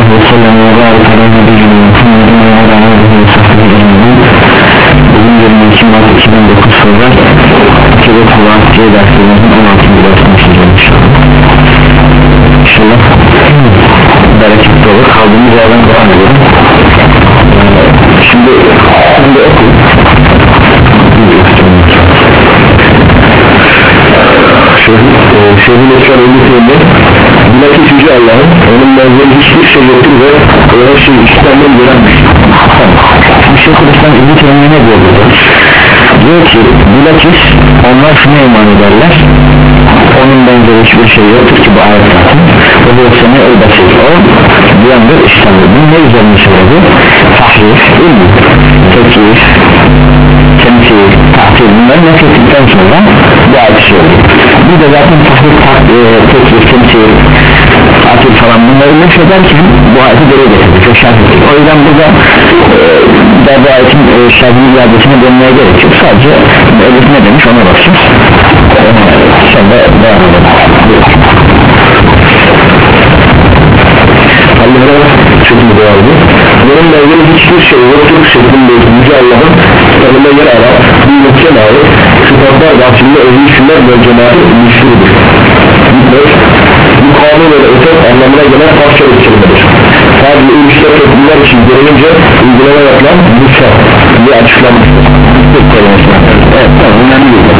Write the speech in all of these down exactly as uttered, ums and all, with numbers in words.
sallallahu aleyhi ve sellem ve barik ala nebiyyina Muhammedin ve ala alihi ve sahbihi ecmaîn. Bugün yirmi iki Mart iki bin dokuz sonra Akide Kuvvatiye derslerimizin on altıncı dersini işleyeceğim inşallah. İnşallah bereketli olur. Kaldığımız yerden devam edelim. Şimdi şimdi oku. Şehrin Esrar Ölüsü'nde bilakis Yüce Allah'ın onun benzeri hiçbir şey yoktur ve o her şeyi içinden görenmiş. Bir şey Kudüs'ten İbn-i Teymiye ne diyor burada? Diyor ki bilakis onlar şuna iman ederler, onun benzeri hiçbir şey yoktur ki bu ayet zaten ve bu sene el basit o bir anda işlemdir. Bu ne üzerine söyledi? Tahrif, ilmi, tekif, temsil, tahtil, bunları nefrettikten sonra bu ayet söyledi. Bir de zaten tahrif, tekif, temsil, tahtil falan bunları nefrederken bu ayeti geri getirdi, çok şart ettik. O yüzden burada e, bu ayetin e, şartının iadesine dönmeye gerek yok. Sadece elif ne demiş ona bakacağız. Sonra devam edelim. Allah'a şeklinde vardı. Bunun benzeri hiçbir şey yoktur şeklinde Yüce Allah'ın kitabında yer alan bir muhkem ayet sıfatlar bahçinde özgür şunlar ve cemaatin müşküldür. Bu kanun ve ötet anlamına gelen parça ölçülmedir. Sadece ülüşte toplumlar için görünce uygulama yapılan müsa diye açıklanmıştır. Evet, tamam, önemli değil.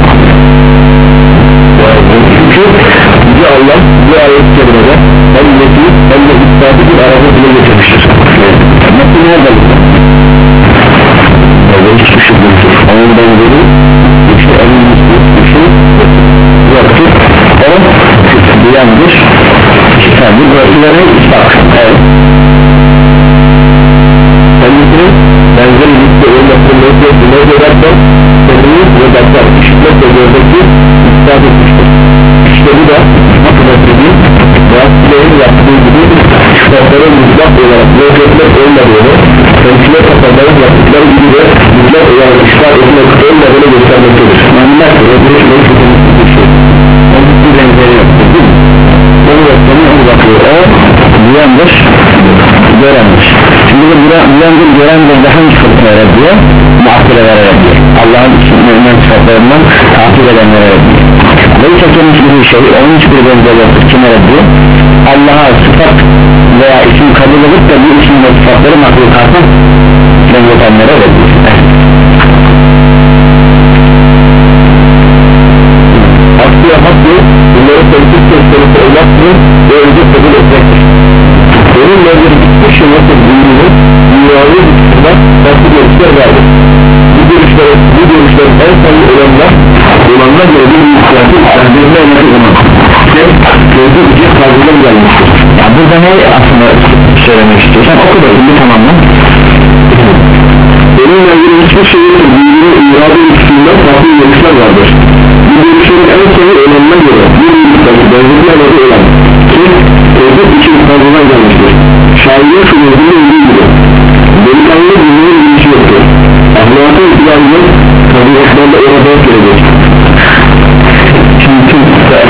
Çünkü Yüce Allah bu ayet kerimede hem neti hem de istabı bir arada bile getirmiştir. Nasıl nerede bu? Orada hiçbir şey yoktur. Onun benzeri işte en müslü bir şey yoktur. O duyandır. İstabı burasıları istabı. Evet. Kendisinin benzeri liste olmasını neyse ne görerken kendini ve bakar işitmek ve gördeki istabı etmiştir. İşte bu da nasıl ettiğim Rahatçıların yaptığı gibi şartların mutlak olarak yok etmek olmadığını temsile kapanların yaptıkları gibi de mutlak olarak işgal etmek olmadığını göstermektedir. Manlar ki ödülüş ve tutumluk bir şey. Onun bir benzeri yoktur değil mi? Onu yaptığını onu bakıyor. O duyandır, görendir. Şimdi de duyandır, görendir de hangi fırtınlara diyor? Muhakkilelere diyor. Allah'ın isimlerinden sıfatlarından takip edenlere diyor. Neyse kendisi bir şey, onun hiçbir benzeri yoktur. Kime diyor? Allah'a sıfat veya isim kabul edip de bu isim ve sıfatları mahlukatı benzetenlere diyor. Aslıya hakkı bunları temsil gösterisi olmaktır ve önce kabul etmektir. Onun benzeri hiçbir şey yoktur bildiğini dünyalı bir kısımda farklı görüşler vardır. Bu görüşlerin, bu görüşlerin en sonlu olanlar olanlar göre bir ihtiyacı kendilerine önemli olan gözü ücret tarzından gelmiştir. Ya burada ne aslında söylemek istiyorsan oku da şimdi tamamlan. Onun benzeri hiçbir şey yoktur bildiğini irade üstünden farklı görüşler vardır. Bu görüşlerin en sonu olanına göre bir ihtiyacı benzetmeleri olan ki gözü için tarzından gelmiştir. Şairler şu gözünün ilgili gibi delikanlı bilmenin bir işi yoktur. Ahlakı itibarlı tabiatlarla orada gelecek. Şimdi Türk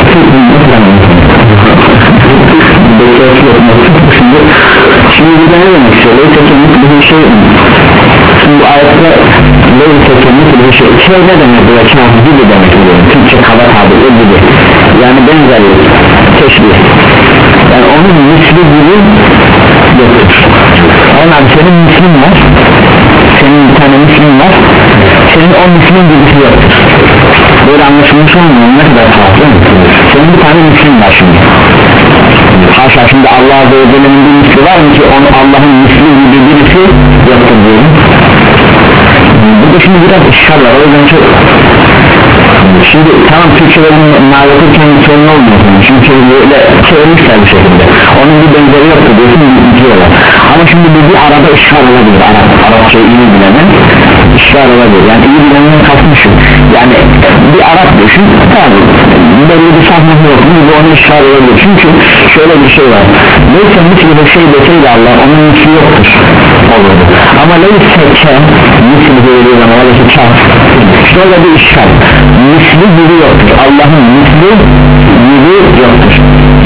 Şimdi Şimdi burada ne demek istiyor? Leyse kesinlikle bir şey. Şimdi bu ayette leyse kesinlikle bir şey. Şey ne demek bu? Kâfi gibi demek oluyor. Türkçe kaba tabiri gibi. Yani benzeri teşbih. Yani onun misli gibi yoktur. Onlar senin mislin var. Senin bir tane mislin var. Senin o mislin birisi yoktur. Böyle anlaşılmış olmuyor, ne kadar fazla. Senin bir tane mislin var şimdi. Haşa şimdi Allah Azze ve Celle'nin bir misli var mı ki onu Allah'ın misli gibi birisi yoktur diyelim. Burada şimdi biraz işgal var, o yüzden çok şimdi tamam Türkçelerin mağlukurken sorun olmuyor çünkü böyle çevirmişler bir şekilde onun bir benzeri yoktur diyorsun diyorlar ama şimdi bu bir arada işgal olabilir Arap, Arapçayı iyi bilenin işgal olabilir yani iyi bilenin kasmışım yani bir Arap düşün tabi belli bir sahnesi yok bu onun işgal olabilir çünkü şöyle bir şey var neyse misli bir şey deseydi Allah onun misli yoktur olurdu ama neyse ke misli dediği zaman oradaki kâf şöyle bir işgal misli gibi yoktur Allah'ın misli gibi yoktur yani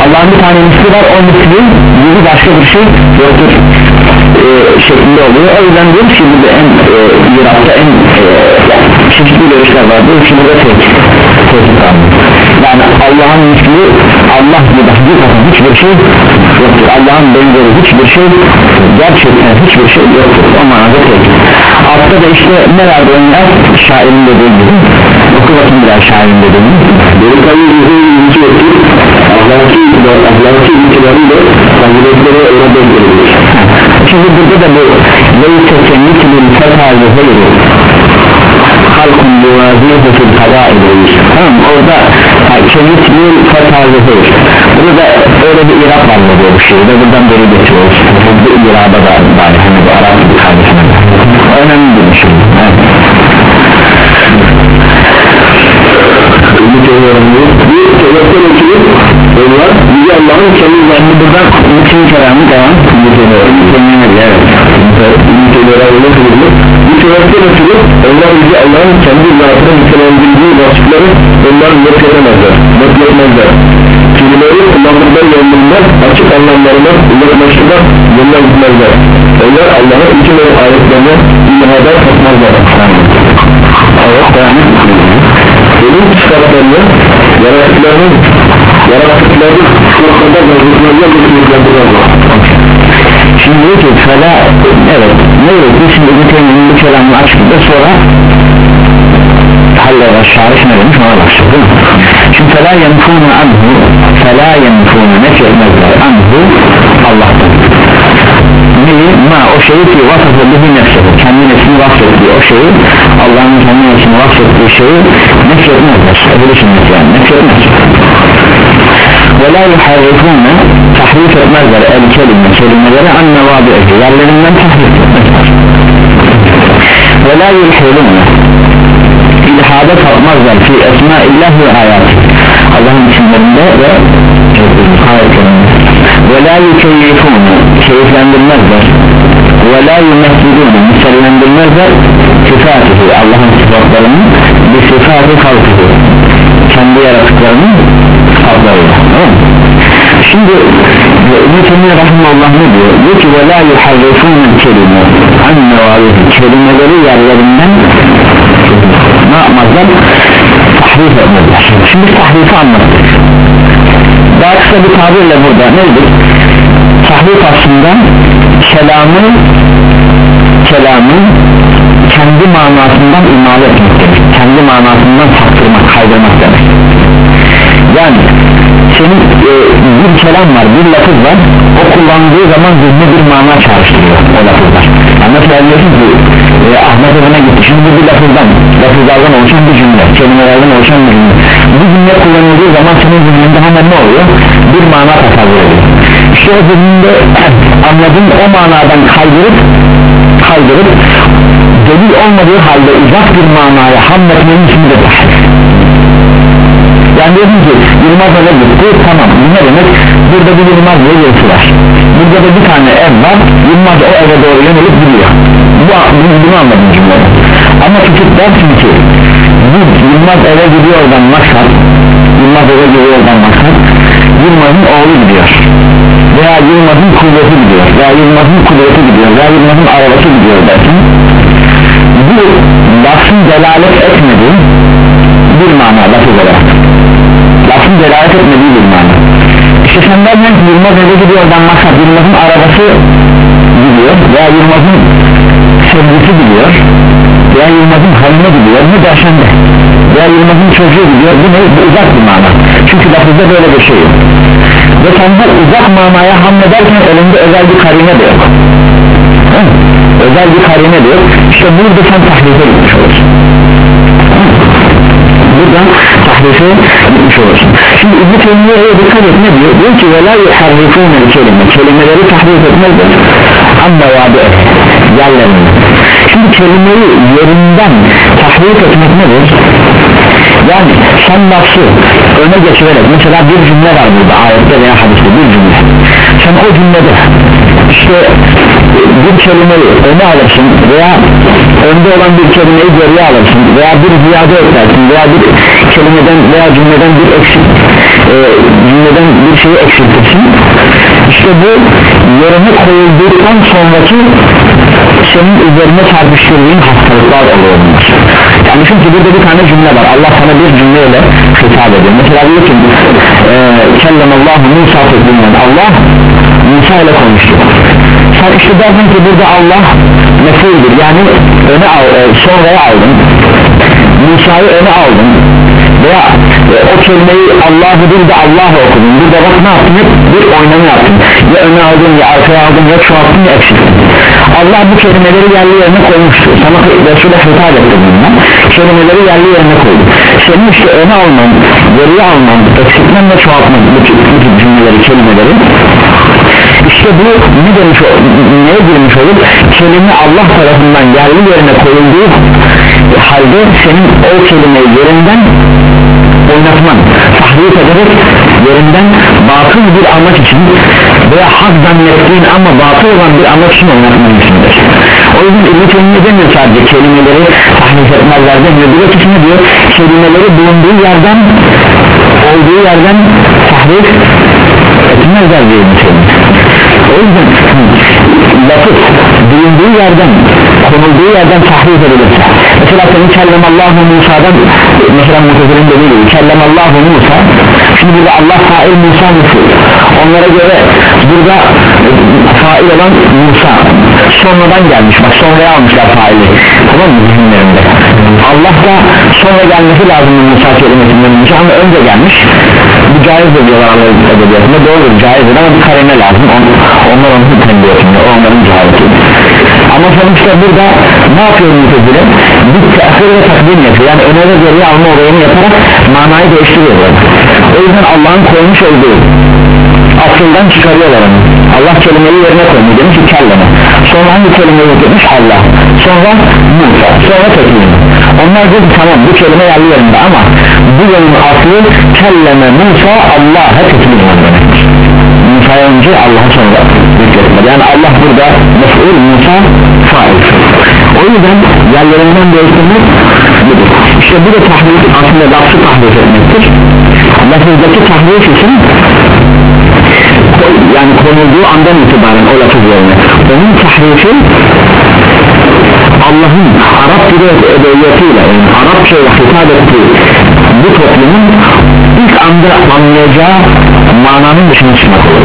Allah'ın bir tane misli var, o misli gibi başka bir şey yoktur e, şeklinde oluyor. O yüzden diyoruz ki burada en e, irapta en e, çeşitli görüşler var. Diyoruz ki burada tek tek yani Allah'ın misli, Allah gibi hakikaten hiçbir şey yoktur. Allah'ın benzeri hiçbir şey, gerçekten hiçbir şey yoktur. O manada tek. Altta da işte ne vardı onlar? Şairin dediği gibi. Oku bakın biraz şairin dediği gibi. Benim tabii yüzü yoktur. Ahlaki ahlaki itibarıyla faziletleri ona benzerilir. Şimdi burada da bu leyse kemikli fetâlı hayru halkun yuvaziyehu fil kadâidir. Tamam, orada kemikli fetâlı hayru, burada öyle bir irab var mı diyor bu şeyi de buradan beri getiriyoruz. Bu iraba da var, hani bu Arap bir kardeşine önemli bir şey. Bu teoremiz bir sebepten ötürü onlar Yüce Allah'ın kendi zannı buradan bütün kelamı devam bu teoremiz evet bu teoremiz bu sebepten ötürü onlar Yüce Allah'ın kendi zatına nitelendirdiği vasıfları onlar yok edemezler, yok etmezler. Kelimeleri kullandıkları yönlerinden açık anlamlarına uzaklaştırmak yönler gitmezler. Onlar Allah'ın iki mevcut ayetlerine ilhada katmazlar. evet devam Benim sıfatlarını yaratıklarının yaratıklarının sıfatlarında mevcutlarına mevcutlarına şimdi diyor ki fela evet ne diyor ki şimdi bu temin bu kelamını açıkta sonra halle ve şarif ne demiş ona başlıyor değil mi? Şimdi fela yenfûne anhu fela yenfûne nefy etmezler anhu Allah'tan neyi ma o şeyi ki vasıfı bihi nefsedir kendi nefsini vasfettiği o şeyi Allah'ın kendi nefsini vasfettiği şeyi nefy etmezler öyle sünnet yani nefy etmezler ve la yuharrifûne tahrif etmezler el kelime kelimeleri an nevâbihi yerlerinden tahrif etmezler ve la yulhûne ilhada sapmazlar fi esmâillah ve hayatı Allah'ın isimlerinde ve ayetlerinde ve la yukeyifûne keyiflendirmezler ve la yumessilûne misallendirmezler sıfatihi Allah'ın sıfatlarını bir sıfatı halkıdır kendi yaratıklarının sıfatlarıyla şimdi İbn-i Teymiye Rahimahullah ne diyor? Diyor ki ve la yuharrifûne kelime anne vâlihi kelimeleri yerlerinden ne yapmazlar? Tahrif etmezler. Şimdi tahrifi anlattık. Daha kısa bir tabirle burada nedir? Tahrif aslında kelamı kelamı kendi manasından imale etmek demek. Kendi manasından saptırmak, kaydırmak demek. Yani senin e, bir kelam var, bir lafız var, o kullandığı zaman zihne bir mana çağrıştırıyor o lafızlar. Yani mesela diyorsun ki e, Ahmet evine gitti, şimdi bir lafızdan lafızlardan oluşan bir cümle, kelimelerden oluşan bir cümle. Bu cümle kullanıldığı zaman senin zihninde hemen ne oluyor? Bir mana tasavvur ediyor. İşte o zihninde anladığın o manadan kaydırıp kaydırıp delil olmadığı halde uzak bir manaya hamletmenin ismi de tahrif. Yani diyorsun ki Yılmaz eve gitti, tamam bu ne demek? Burada bir Yılmaz diye birisi var, burada da bir tane ev var, Yılmaz o eve doğru yönelip gidiyor. Bu, bunu, bunu anladım cümlede. Ama tutup dersin ki bu Yılmaz eve gidiyordan maksat Yılmaz eve gidiyordan maksat Yılmaz'ın oğlu gidiyor veya Yılmaz'ın kuvveti gidiyor veya Yılmaz'ın kudreti gidiyor veya Yılmaz'ın arabası gidiyor dersin. Bu lafın delalet etmediği bir mana lafız olarak lafın delalet etmediği bir mana. İşte sen dersen ki Yılmaz eve gidiyordan maksat Yılmaz'ın arabası gidiyor veya Yılmaz'ın sevgisi gidiyor veya Yılmaz'ın hanımı gidiyor ne dersen de veya Yılmaz'ın çocuğu gidiyor bu ne? Bu uzak bir mana çünkü lafızda böyle bir şey yok ve sen bu uzak manaya hamlederken elinde özel bir karine de yok. Hı? Özel bir karine de yok. İşte burada sen tahrife gitmiş olursun. Burada tahrife gitmiş olursun. Şimdi İbn-i Teymiye'ye dikkat et ne diyor? Diyor ki وَلَا يُحَرِّفُونَ الْكَلِمَ kelimeleri tahrif etmezler amma vâbe yerlerini. Şimdi kelimeyi yerinden tahrif etmek nedir? Yani sen lafı öne geçirerek mesela bir cümle var burada ayette veya hadiste bir cümle sen o cümlede işte bir kelimeyi öne alırsın veya önde olan bir kelimeyi geriye alırsın veya bir ziyade eklersin veya bir kelimeden veya cümleden bir eksik e, cümleden bir şeyi eksiltirsin, işte bu yerine koyulduktan sonraki senin üzerine çarpıştırdığın hastalıklar oluyor bunlar. Yani çünkü burada bir tane cümle var, Allah sana bir cümleyle hitap ediyor. Mesela diyor ki e, kellemallahu Musa teklimen, Allah Musa ile konuştu. Sen işte dersin ki burada Allah mefuldür, yani öne al, e, sonraya aldın, Musa'yı öne aldın veya e, o kelimeyi Allah'ı değil de Allah'ı okudun. Burada bak ne yaptın, hep bir oynama yaptın, ya öne aldın ya arkaya aldın ya çoğalttın ya eksilttin. Allah bu kelimeleri yerli yerine koymuştur, sana Resul'e hitap etti, bundan kelimeleri yerli yerine koydu. Senin işte öne alman, geriye alman, eksiltmen ve çoğaltman bu tür cümleleri, kelimeleri, İşte bu ne demiş, neye girmiş olur? Kelime Allah tarafından yerli yerine koyulduğu halde senin o kelimeyi yerinden oynatman, tahrif ederek yerinden batıl bir amaç için veya hak zannettiğin ama batıl olan bir amaç için oynatman içindir. O yüzden İbn-i Teymiye demiyor sadece kelimeleri tahrif etmezler demiyor, bir ötesine diyor kelimeleri bulunduğu yerden, olduğu yerden tahrif etmezler diyor İbn-i Teymiye. O yüzden lafız bulunduğu yerden, konulduğu yerden tahrif edilirse, mesela senin kellemallahu Musa'dan, mesela Mutezil'in dediği gibi kellemallahu Musa, şimdi burada Allah fail, Musa meful, onlara göre burada fail olan Musa sonradan gelmiş, bak sonraya almışlar faili, tamam mı zihinlerinde? Allah da sonra gelmesi lazım Musa kelimesinden Musa, ama önce gelmiş, bu caiz de diyorlar Allah edebiyatında, doğrudur, caizdir ama bir karine lazım, On, onlar onu tembih etmiyor, onların cehaleti. Ama sonuçta burada ne yapıyor Mutezile? Bir teakhir ve takdim yapıyor, yani öne ve geriye alma olayını yaparak manayı değiştiriyorlar. O yüzden Allah'ın koymuş olduğu aklından çıkarıyorlar onu. Allah kelimeyi yerine koymuş, demiş ki kelleme, sonra hangi kelimeyi getirmiş? Allah, sonra Musa, sonra teklim. Onlar diyor ki tamam bu kelime yerli yerinde ama bu yönün aklı kelleme Musa Allah'a teklim demektir. Musa'ya önce Allah'a sonra zikretmedi, yani Allah burada mef'ul, Musa fail. O yüzden yerlerinden değiştirmek budur. İşte bu da tahrif, aslında lafzı tahrif etmektir. Lafızdaki tahrif için yani konulduğu andan itibaren o lafız yerine onun tahrifi Allah'ın Arap dili edebiyatıyla, yani Arapçayla hitap ettiği bu toplumun ilk anda anlayacağı mananın dışına çıkmak olur.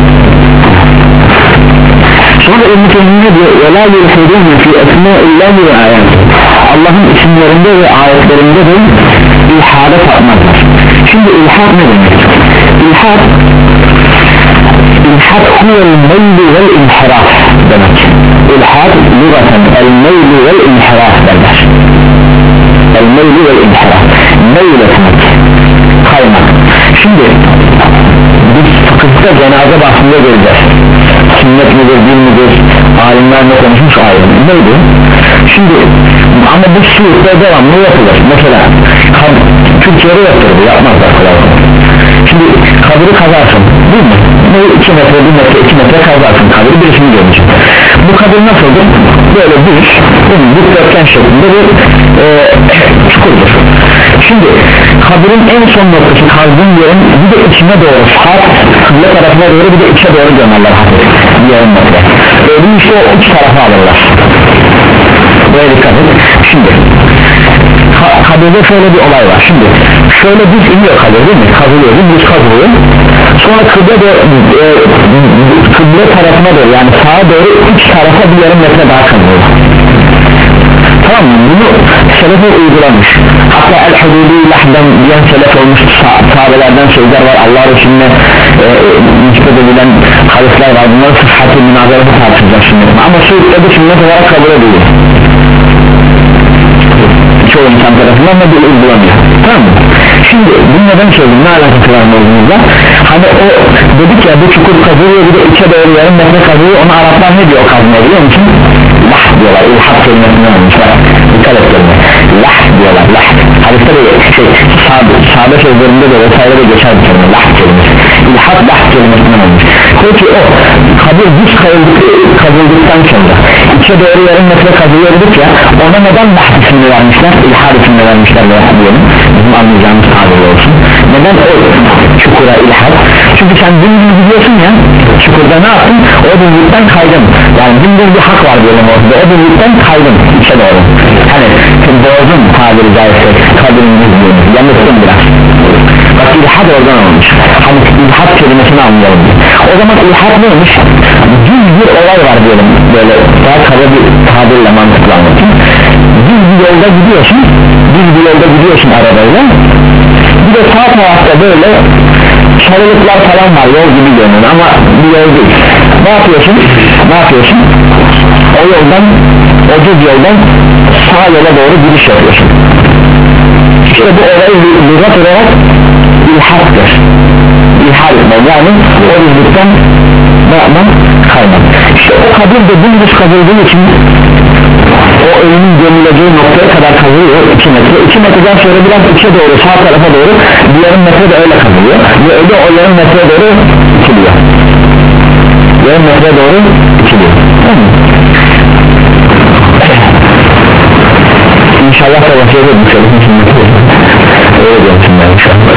Sonra İbn-i Teymiye diyor وَلَا يُلْحِدُونَ فِي اَسْمَاءِ اللّٰهِ وَآيَاتِ Allah'ın isimlerinde ve ayetlerinde de ilhada tapmazlar. Şimdi ilhad ne demek? İlhad İlhad huvel meyli vel inhiraf demek. İlhad lügaten el meyli vel inhiraf derler. El meyli vel inhiraf, meyil etmek, kaymak. Şimdi biz fıkıhta cenaze bahsinde göreceğiz. Sünnet midir, din midir, alimler ne konuşmuş ayrı neydi? Şimdi ama bu suyukta devamlı yapılır. Mesela Türkiye'de yapılır, yapmazlar kolay. Şimdi kabri kazarsın değil mi? Ne iki metre, bir metre, iki metre kazarsın kabri, birisini görmeyecek. Bu kabir nasıldır? Böyle bir dikdörtgen şeklinde bir e, çukurdur. Şimdi kabirin en son noktası kazdığın yerin bir de içine doğru, sağ kıble tarafına doğru bir de içe doğru gömerler hafif yarım metre. Öyle işte o uç tarafa alırlar. Buraya dikkat et. Şimdi ka kabirde şöyle bir olay var. Şimdi şöyle düz iniyor kabir değil mi? Kazılıyor, düz kazılıyor. Sonra kıble, de, e, kıble tarafına doğru, yani sağa doğru uç tarafa bir yarım metre daha kazılıyor. Tamam mı? Bunu selefe uygulamış. Hatta el-hudûdî lahden diyen selef olmuş sahabelerden sözler var. Allah Resulüne e, nispet edilen hadisler var. Bunları sıhhatı münazarası tartışacak şimdi. Ama sözde de sünnet olarak kabul ediyor. Çoğu insan tarafından da bir uygulanıyor. Tamam mı? Şimdi bunu neden söyledim? Ne alakası var mevzumuzda? Hani o dedik ya, bu çukur kazılıyor, bir de içe doğru yarım metre kazılıyor. Onu Araplar ne diyor kazmaya biliyor musun? Lah diyorlar. İlhad kelimesinden olmuşlar. Dikkat et kelime. Lah diyorlar. Lah. Hadiste de şey, sahabe, sahabe sözlerinde de vesaire de geçer bir kelime. Lah kelimesi. İlhad lah kelimesinden olmuş. Peki o kabir düz kazıldıktan sonra içe doğru yarım metre kazılıyor dedik ya, ona neden lah ismini vermişler? İlhad ismini vermişler veya diyelim. Bizim anlayacağımız tabiri olsun. Neden o çünkü sen dümdüz gidiyorsun ya çukurda ne yaptın o dümdüzden kaydın yani dümdüz bir hak var diyelim orada o dümdüzden kaydın içe doğru hani bozdun tabiri caizse kadının düzlüğünü yanılttın biraz bak ilhad oradan olmuş hani ilhad kelimesini anlayalım o zaman ilhad neymiş düz bir olay var diyelim böyle daha kaba bir tabirle mantıklı anlatayım düz bir yolda gidiyorsun düz bir yolda gidiyorsun arabayla bir de sağ tarafta böyle çalılıklar falan var yol gibi görünüyor ama bir yol değil ne yapıyorsun ne yapıyorsun o yoldan o düz yoldan sağ yola doğru giriş yapıyorsun işte bu olayı lügat olarak ilhattır ilhad etmek yani o düzlükten ne yapmak kaymak işte o kabir de dümdüz kazıldığı için o ölümün gömüleceği noktaya kadar kazılıyor iki metre iki metreden sonra biraz içe doğru sağ tarafa doğru bir yarım metre de öyle kazılıyor ve öyle o yarım metreye doğru itiliyor yarım metreye doğru itiliyor İnşallah da vakıya da düşelim öyle diyorsun ben inşallah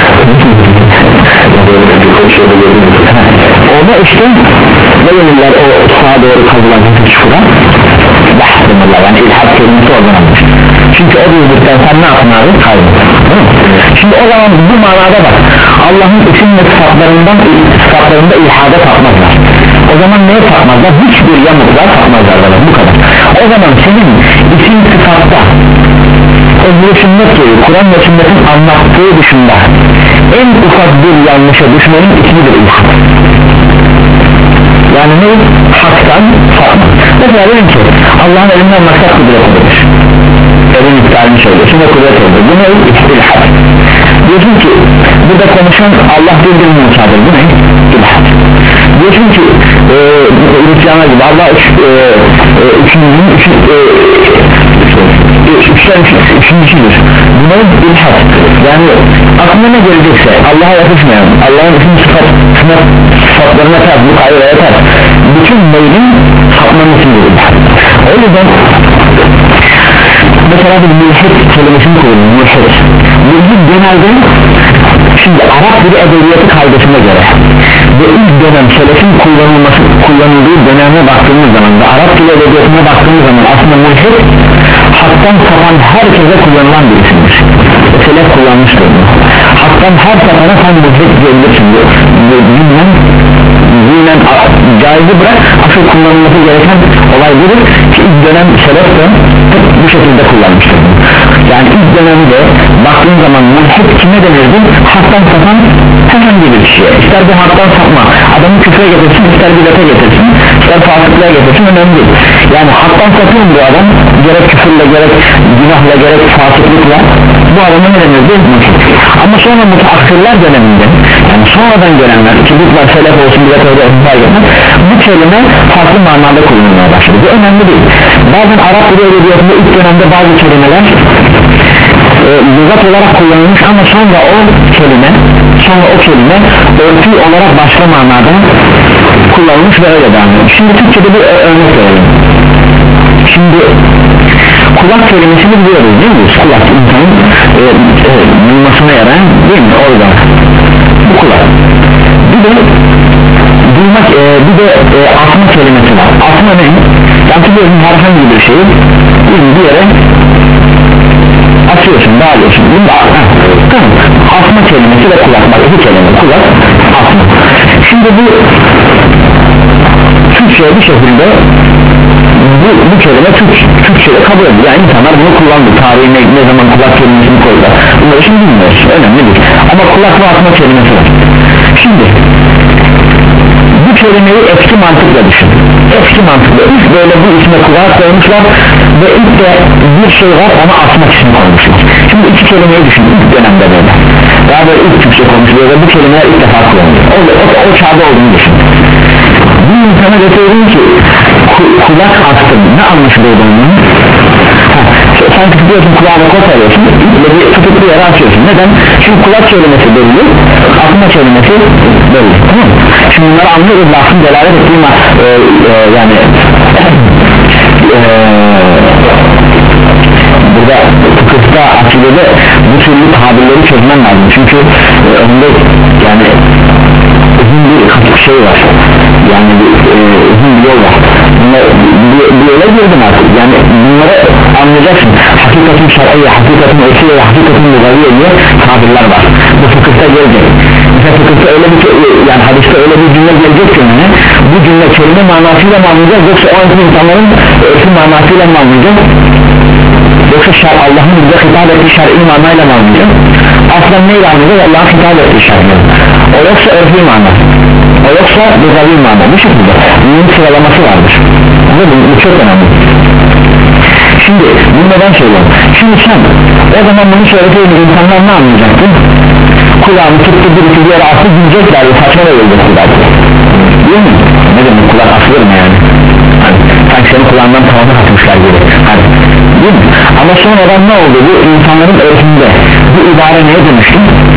orada işte ne yönüller o sağa doğru kazılan hafif çukura bahsediyorlar yani ilhad kelimesi oradan almış çünkü o düzlükten sen ne yapın abi kaybın şimdi o zaman bu manada bak Allah'ın isim ve sıfatlarından sıfatlarında ilhada tapmazlar o zaman neye tapmazlar hiçbir yamuklar tapmazlar bana bu kadar o zaman senin isim sıfatta o bir sünnet gibi Kur'an ve sünnetin anlattığı dışında en ufak bir yanlışa düşmenin ismidir ilhad yani ne? Haktan sapma mesela dedim ki Allah'ın elinden maksat kudretidir elin iptalini söylüyorsun ve kudret olur bu ne? İlhad diyorsun ki burada konuşan Allah bir bir Musa'dır bu ne? İlhad diyorsun ki e, Hristiyanlar gibi Allah üç, e, e, üçüncünün üç, e, üçten üçüncüsüdür bu ne? İlhad yani aklına ne gelecekse Allah'a yakışmayan Allah'ın isim sıfat sıfatlarına ters bu kayraya ters bütün meylin sapmanın içindir ilhad o yüzden mesela bir mülhid kelimesini kullanıyor mülhid mülhid genelde şimdi Arap dili edebiyatı kaydesine göre ve ilk dönem selefin kullanılması kullanıldığı döneme baktığımız zaman ve Arap dili edebiyatına baktığımız zaman aslında mülhid haktan sapan herkese kullanılan bir isimdir selef kullanmıştır haktan her sapana sen mülhid diyebilirsin bilmem bilmem caizi bırak asıl kullanılması gereken olay budur ki ilk dönem selef de bu şekilde kullanmıştır yani ilk dönemde baktığın zaman mülhid kime denirdi haktan sapan herhangi bir kişiye ister bu haktan sapma adamı küfre getirsin ister bidete getirsin ister fasıklığa getirsin önemli değil yani haktan sapıyor bu adam gerek küfürle gerek günahla gerek fasıklıkla bu adamı ne denirdi mülhid ama sonra mutaakhirler döneminde yani sonradan gelenler ki bu selef olsun bidete olsun bu kelime farklı manada kullanılmaya başladı bu önemli değil bazen Arap dili edebiyatında ilk dönemde bazı kelimeler e, lügat olarak kullanılmış ama sonra o kelime sonra o kelime örtü olarak başka manada kullanılmış ve öyle devam ediyor şimdi Türkçe'de bir örnek verelim şimdi kulak kelimesini biliyoruz değil mi? Kulak insanın e, e, duymasına yarayan değil mi? Organ bu kulak bir de duymak e, bir de e, atma kelimesi var atma ne? yani biliyorsun herhangi bir şeyi bir yere atıyorsun bağlıyorsun bunu da tamam atma kelimesi ve kulak bak iki kelime kulak atma şimdi bu Türkçe'ye bir şekilde bu, bu kelime Türk, Türkçe'de kabul ediyor yani insanlar bunu kullandı tarihine ne zaman kulak kelimesini koydular bunları şimdi bilmiyoruz önemli değil ama kulak ve atma kelimesi var şimdi bu kelimeyi eski mantıkla düşün eski mantıkla ilk böyle bu isme kulak koymuşlar ve ilk de bir şey var ona atmak için koymuşlar şimdi iki kelimeyi düşün ilk dönemde böyle daha böyle ilk Türkçe konuşuluyor ve bu kelimeler ilk defa kullanılıyor o, o, o çağda olduğunu düşün bir insana götürüyorum ki kulak astım ne anlaşılıyor bunun sen tutuyorsun kulağına kot alıyorsun ve bir tutuklu yere açıyorsun neden? çünkü kulak kelimesi belli atma kelimesi belli tamam mı? şimdi bunları anlıyoruz lafın delalet ettiğim e, e, yani e, burada fıkıhta akidede bu türlü tabirleri çözmen lazım çünkü e, önünde yani uzun bir şey var yani bir, e, uzun bir yol var bunlar, bir, bir yola girdim artık yani bunları anlayacaksın hakikatin şer'iyye, hakikatin örfiye, hakikatin lügaviye diye tabirler var bu fıkıhta gelecek mesela fıkıhta öyle bir yani hadiste öyle bir cümle gelecek ki yani, bu cümle kelime manasıyla mı anlayacağız yoksa o anki insanların örfü manasıyla mı anlayacağız yoksa şer, Allah'ın bize hitap ettiği şer'i manayla mı anlayacağız aslında neyle anlayacağız Allah'ın hitap ettiği şer'i o yoksa örfü mana o yoksa lügavi mana bu şekilde bunun sıralaması vardır bu, bu çok önemli şimdi bunu neden söylüyorum şimdi sen o zaman bunu söylediğiniz insanlar ne anlayacaktı kulağını tuttu birisi bir yere aslı diyecekler saçma da öldürsüler değil mi ne demek kulak asılır mı yani hani, sanki senin kulağından tavana atmışlar gibi hani, değil mi ama sonradan ne oldu bu insanların örfünde bu ibare neye dönüştü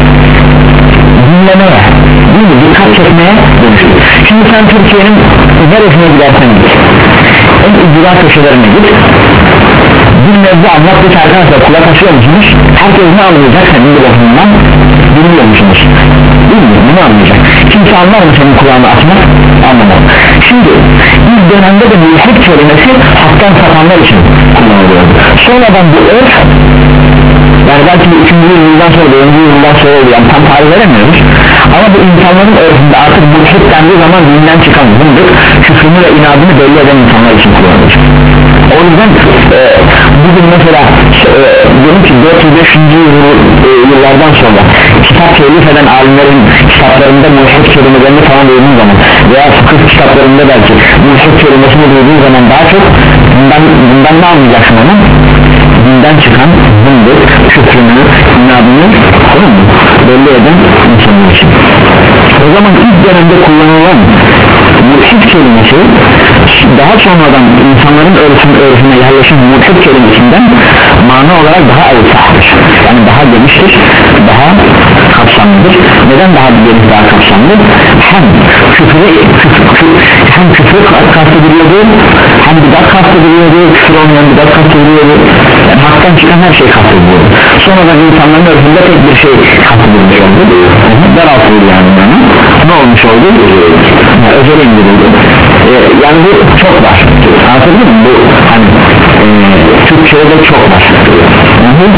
dinlemeye değil mi dikkat çekmeye dönüştü şimdi sen Türkiye'nin neresine gidersen git en icra köşelerine git bir mevzu anlat bir arkadaşlar kulak asıyor musunuz herkes ne anlayacak senin bir bakımından bilmiyor musunuz değil mi bunu anlayacak kimse anlar mı senin kulağını atmak anlamaz şimdi ilk dönemde de mülhid kelimesi haktan satanlar için kullanılıyordu sonradan bu örf yani belki bir üçüncü yüzyıldan sonra dördüncü yüzyıldan sonra oluyor yani tam tarih veremiyoruz ama bu insanların örfünde artık mülhid dendiği zaman dinden çıkan zındık küfrünü ve inadını belli eden insanlar için kullanılır o yüzden e, bugün mesela e, diyelim ki dört yüz beşinci e, yıllardan sonra kitap telif eden alimlerin kitaplarında mülhid kelimelerini falan duyduğun zaman veya fıkıh kitaplarında belki mülhid kelimesini duyduğun zaman daha çok bundan, bundan ne anlayacaksın onu? Dinden çıkan zındık, küfrünü, inadını belli eden insanlar için o zaman ilk dönemde kullanılan mülhid kelimesi daha sonradan insanların örfün, örfüne yerleşen mülhid kelimesinden mana olarak daha evsahdır yani daha geniştir daha kapsamlıdır neden daha geniş daha kapsamlı hem küfre küfür, hem küfür kastediliyordu hem bidat kastediliyordu küfür olmayan bidat kastediliyordu yani haktan çıkan her şey kastediliyordu sonradan insanların örfünde tek bir şey kastedilmiş oldu daraltıldı yani yani ne olmuş oldu yani özel indirildi ee, yani bu çok var anladın mı bu hani e, Türkçe'de çok var yani,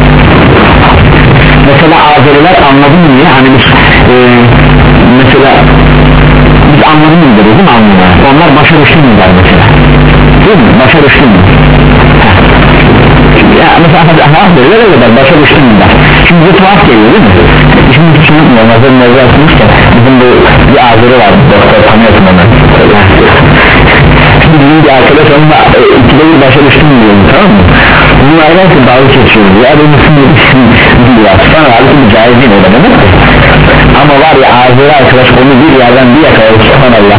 mesela Azeriler anladın mı diye hani biz e, mesela biz anladın mı deriz değil mi anlıyorlar onlar başa düştü mü der mesela değil mi başa düştü mü ya mesela Azeriler öyle der başa düştü mü der şimdi bu tuhaf geliyor değil mi şimdi hiç unutmuyorum Azeri mevzu atmış da bizim bu bir Azeri var doktor tanıyorsun onu şimdi bizim bir arkadaş onunla e, ikide bir başa düştü mü diyorum tamam mı bunlardan ki dalga geçiyoruz ya benim ismim diyor sonra halbuki bir caiz değil o da demek ama var ya Azeri arkadaş onu bir yerden bir yakaladı subhanallah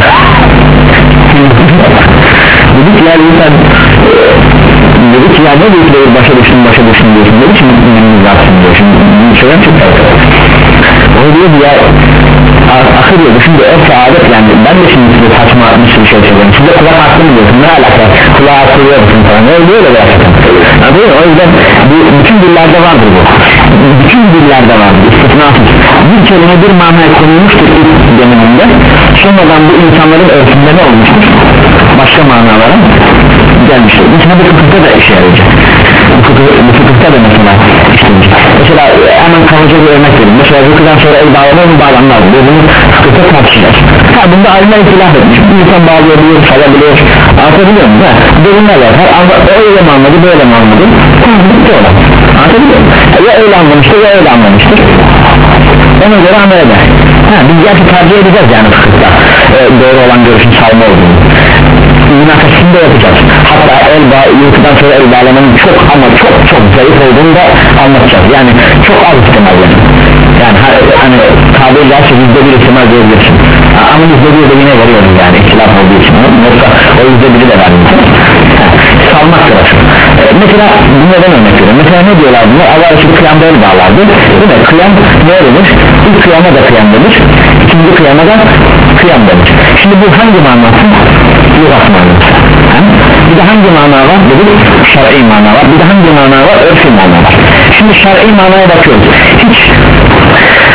dedik ya insan dedik ya ne büyük bir başa düştüm başa düştüm diyorsun dedik şimdi ünlümüz zaten diyor şimdi bir şeyden çıktı o diyor ya akıl diyor şimdi o saadet yani ben de şimdi size saçma bir şey söyleyeyim size kulak hakkı mı diyorsun ne alaka kulağa akılıyor musun falan öyle öyle gerçekten yani o yüzden bu, bütün dillerde vardır bu bütün dillerde vardır istisnasız bir kelime bir manaya konulmuştur ilk döneminde sonradan bu insanların örfünde ne olmuştur başka manalara gelmiştir mesela bu fıkıhta da işe yarayacak bu, fıkıh, bu fıkıhta da mesela işlenecek mesela hemen kalıcı bir örnek verin mesela zıkıdan sonra el bağlamaya mı bağlanmaz diye bunu fıkıhta tartışacağız ha bunda alimler itilaf etmiş bir insan bağlayabiliyor salabiliyor anlatabiliyor mu? Bölümler var o öyle mi anladı böyle mi anladı tamam bitti olan anlatabiliyor mu? Ya öyle anlamıştır ya öyle anlamıştır ona göre amel eder ha, biz gerçi tercih edeceğiz yani fıkıhta ee, doğru olan görüşün salma olduğunu münakaşasını da yapacağız hatta el bağ yurttan sonra el bağlamanın çok ama çok çok zayıf olduğunu da anlatacağız yani çok az ihtimal yani yani hani tabiri caizse yüzde bir ihtimal diyebilirsin ama yüzde bir de yine veriyoruz yani ihtilaf olduğu için yoksa o yüzde biri de vermiyor salmaktır asıl ee, mesela bu neden örnek veriyorum mesela ne diyorlar bunlar Allah için kıyamda el bağlardı değil mi kıyam ne olur ilk kıyama da kıyam denir ikinci kıyama da kıyam denir şimdi bu hangi manası lügat manası bir de hangi mana var dedik şer'i mana var bir de hangi mana var örfi mana var şimdi şer'i manaya bakıyoruz hiç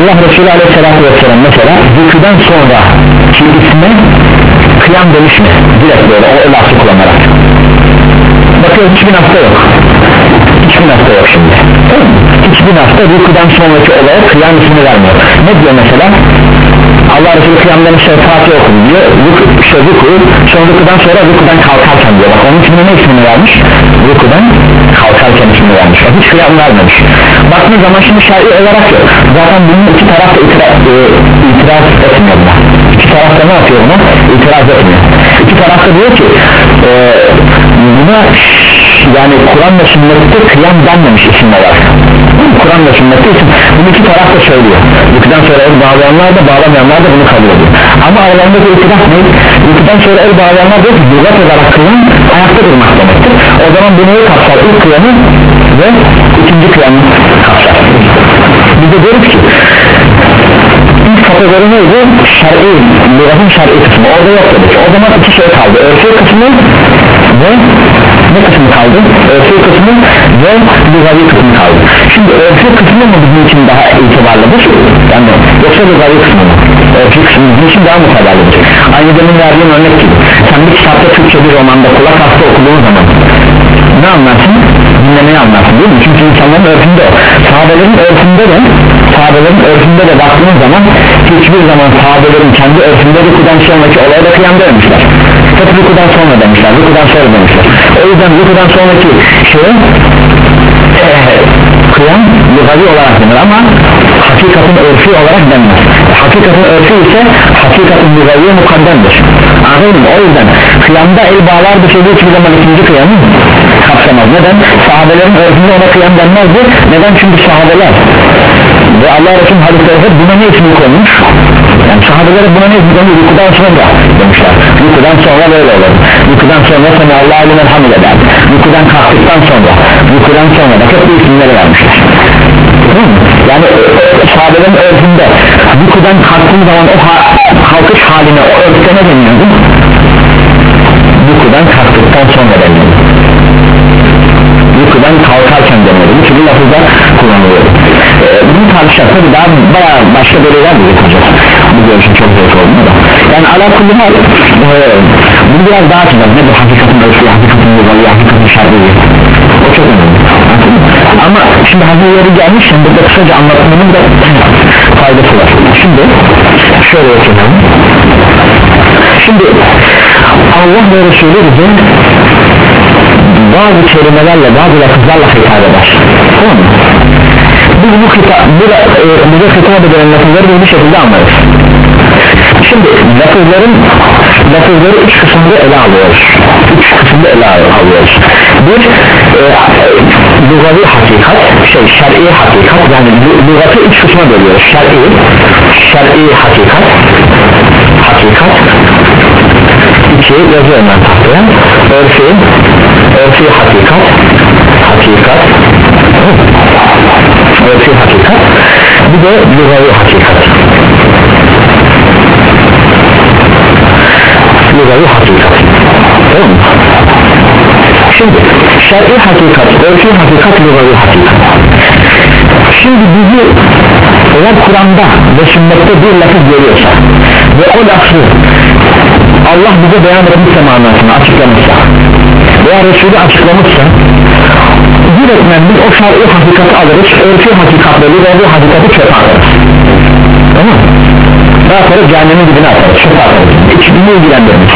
Allah Resulü Aleyhisselatü Vesselam mesela zikirden sonra ki isme kıyam demiş mi? Direkt böyle o lafı kullanarak. Bakıyoruz hiçbir hafta yok. Hiçbir hafta yok şimdi. Hiçbir hafta rükudan sonraki olaya kıyam ismini vermiyor. Ne diyor mesela? Allah Resulü kıyamdan işte Fatih okun diyor. İşte rüku, sonra rükudan sonra rükudan kalkarken diyor. Bak onun ismini ne ismini vermiş? Rükudan kalkarken ismini vermiş. Bak hiç kıyam vermemiş. Baktığın zaman şimdi şer'i olarak yok. Zaten bunun iki taraf da itiraz, e, itiraz etmiyor buna. İki taraf da ne yapıyor buna? İtiraz etmiyor. İki taraf da diyor ki e, buna yani Kur'an ve sünnette kıyam denmemiş isim olarak. Kur'an ve sünnette isim. Bunu iki taraf da söylüyor. Rükudan sonra el bağlayanlar da bağlamayanlar da bunu kabul ediyor. Ama aralarındaki itiraf ne? Rükudan sonra el bağlayanlar diyor ki lügat olarak kıyam ayakta durmak demektir. O zaman bunu kapsar ilk kıyamı ve ikinci kıyamı kapsar. Biz de diyoruz ki ilk kategori neydi? Şer'i, lügatın şer'i kısmı. Orada yok dedik. O zaman iki şey kaldı. Örfü kısmı ve ne kısmı kaldı? Örfü kısmı ve lügavi kısmı kaldı. Şimdi örfü kısmı mı bizim için daha itibarlıdır? Yani yoksa lügavi kısmı mı? Örfü kısmı bizim için daha mutabarlıdır. Aynı demin verdiğim örnek gibi. Sen bir kitapta Türkçe bir romanda kulak hasta okuduğun zaman ne anlarsın? Dinlemeyi anlarsın değil mi? Çünkü insanların örfünde o. Sahabelerin örfünde de sahabelerin örfünde de baktığınız zaman hiçbir zaman sahabelerin kendi örfünde rükudan sonraki olaya da kıyam dememişler. Hep rükudan sonra demişler, rükudan sonra demişler. O yüzden rükudan sonraki şeye ee, kıyam lügavi olarak denir ama hakikatin örfü olarak denmez. Hakikatin örfü ise hakikatin lügaviye mukaddemdir. Anladın mı? O yüzden kıyamda el bağlar bir şeyde hiçbir zaman ikinci kıyamı kapsamaz. Neden? Sahabelerin örfünde ona kıyam denmezdi. Neden? Çünkü sahabeler ve Allah Resulü'nün hadisleri hep buna ne ismi koymuş? Yani sahabeleri buna ne ismi koymuş? Rükudan sonra demişler. Rükudan sonra böyle olur. Rükudan sonra sana Allah'a limel hamd eder. Rükudan kalktıktan sonra rükudan sonra da hep bu isimleri vermişler. Yani sahabelerin örfünde rükudan kalktığın zaman o ha kalkış haline o örfte ne deniyordu? Rükudan kalktıktan sonra deniyordu. Rükudan kalkarken deniyordu. Bu türlü lafızda kullanılıyordu. Ee, bunu tartışacak tabi daha bayağı başka bölümler de yapacağız. Bu görüşün çok zor oldu da. Yani ala kulli hal e, bunu biraz daha açacağız. Ne bu hakikatin örfü, hakikatin yuvayı, hakikatin şartıyı. O çok önemli. Ama şimdi hazır yeri gelmiş, şimdi burada kısaca anlatmanın da faydası var. Şimdi şöyle yapalım. Şimdi Allah ve Resulü bize bazı kelimelerle, bazı lafızlarla hitap eder. Tamam mı? Biz bu hitap, bu, e, bize hitap eden lafızları bir şekilde anlarız. Şimdi lafızların lafızları üç kısımda ele alıyoruz. Üç kısımda ele alıyoruz. Bir e, lügavi hakikat, şey şer'i hakikat, yani lügatı üç kısma bölüyoruz. Şer'i, şer'i hakikat, hakikat. İki yazıyorum ben tahtaya. Örfi, örfi hakikat, hakikat, örfi hakikat. Bir de lügavi hakikat. Lügavi hakikat. Tamam mı? Şimdi şer'i hakikat, örfi hakikat, lügavi hakikat. Şimdi bizi eğer Kur'an'da ve sünnette bir lafız görüyorsa ve o lafı Allah bize beyan etmişse manasını açıklamışsa veya Resulü açıklamışsa direktmen biz o şer'i hakikati alırız, örfi hakikatleri ve bu hakikati çöpe atarız. Tamam mı? Ne yaparız? Cehennemin dibine atarız, çöpe atarız. Hiçbirini ilgilendirmiş.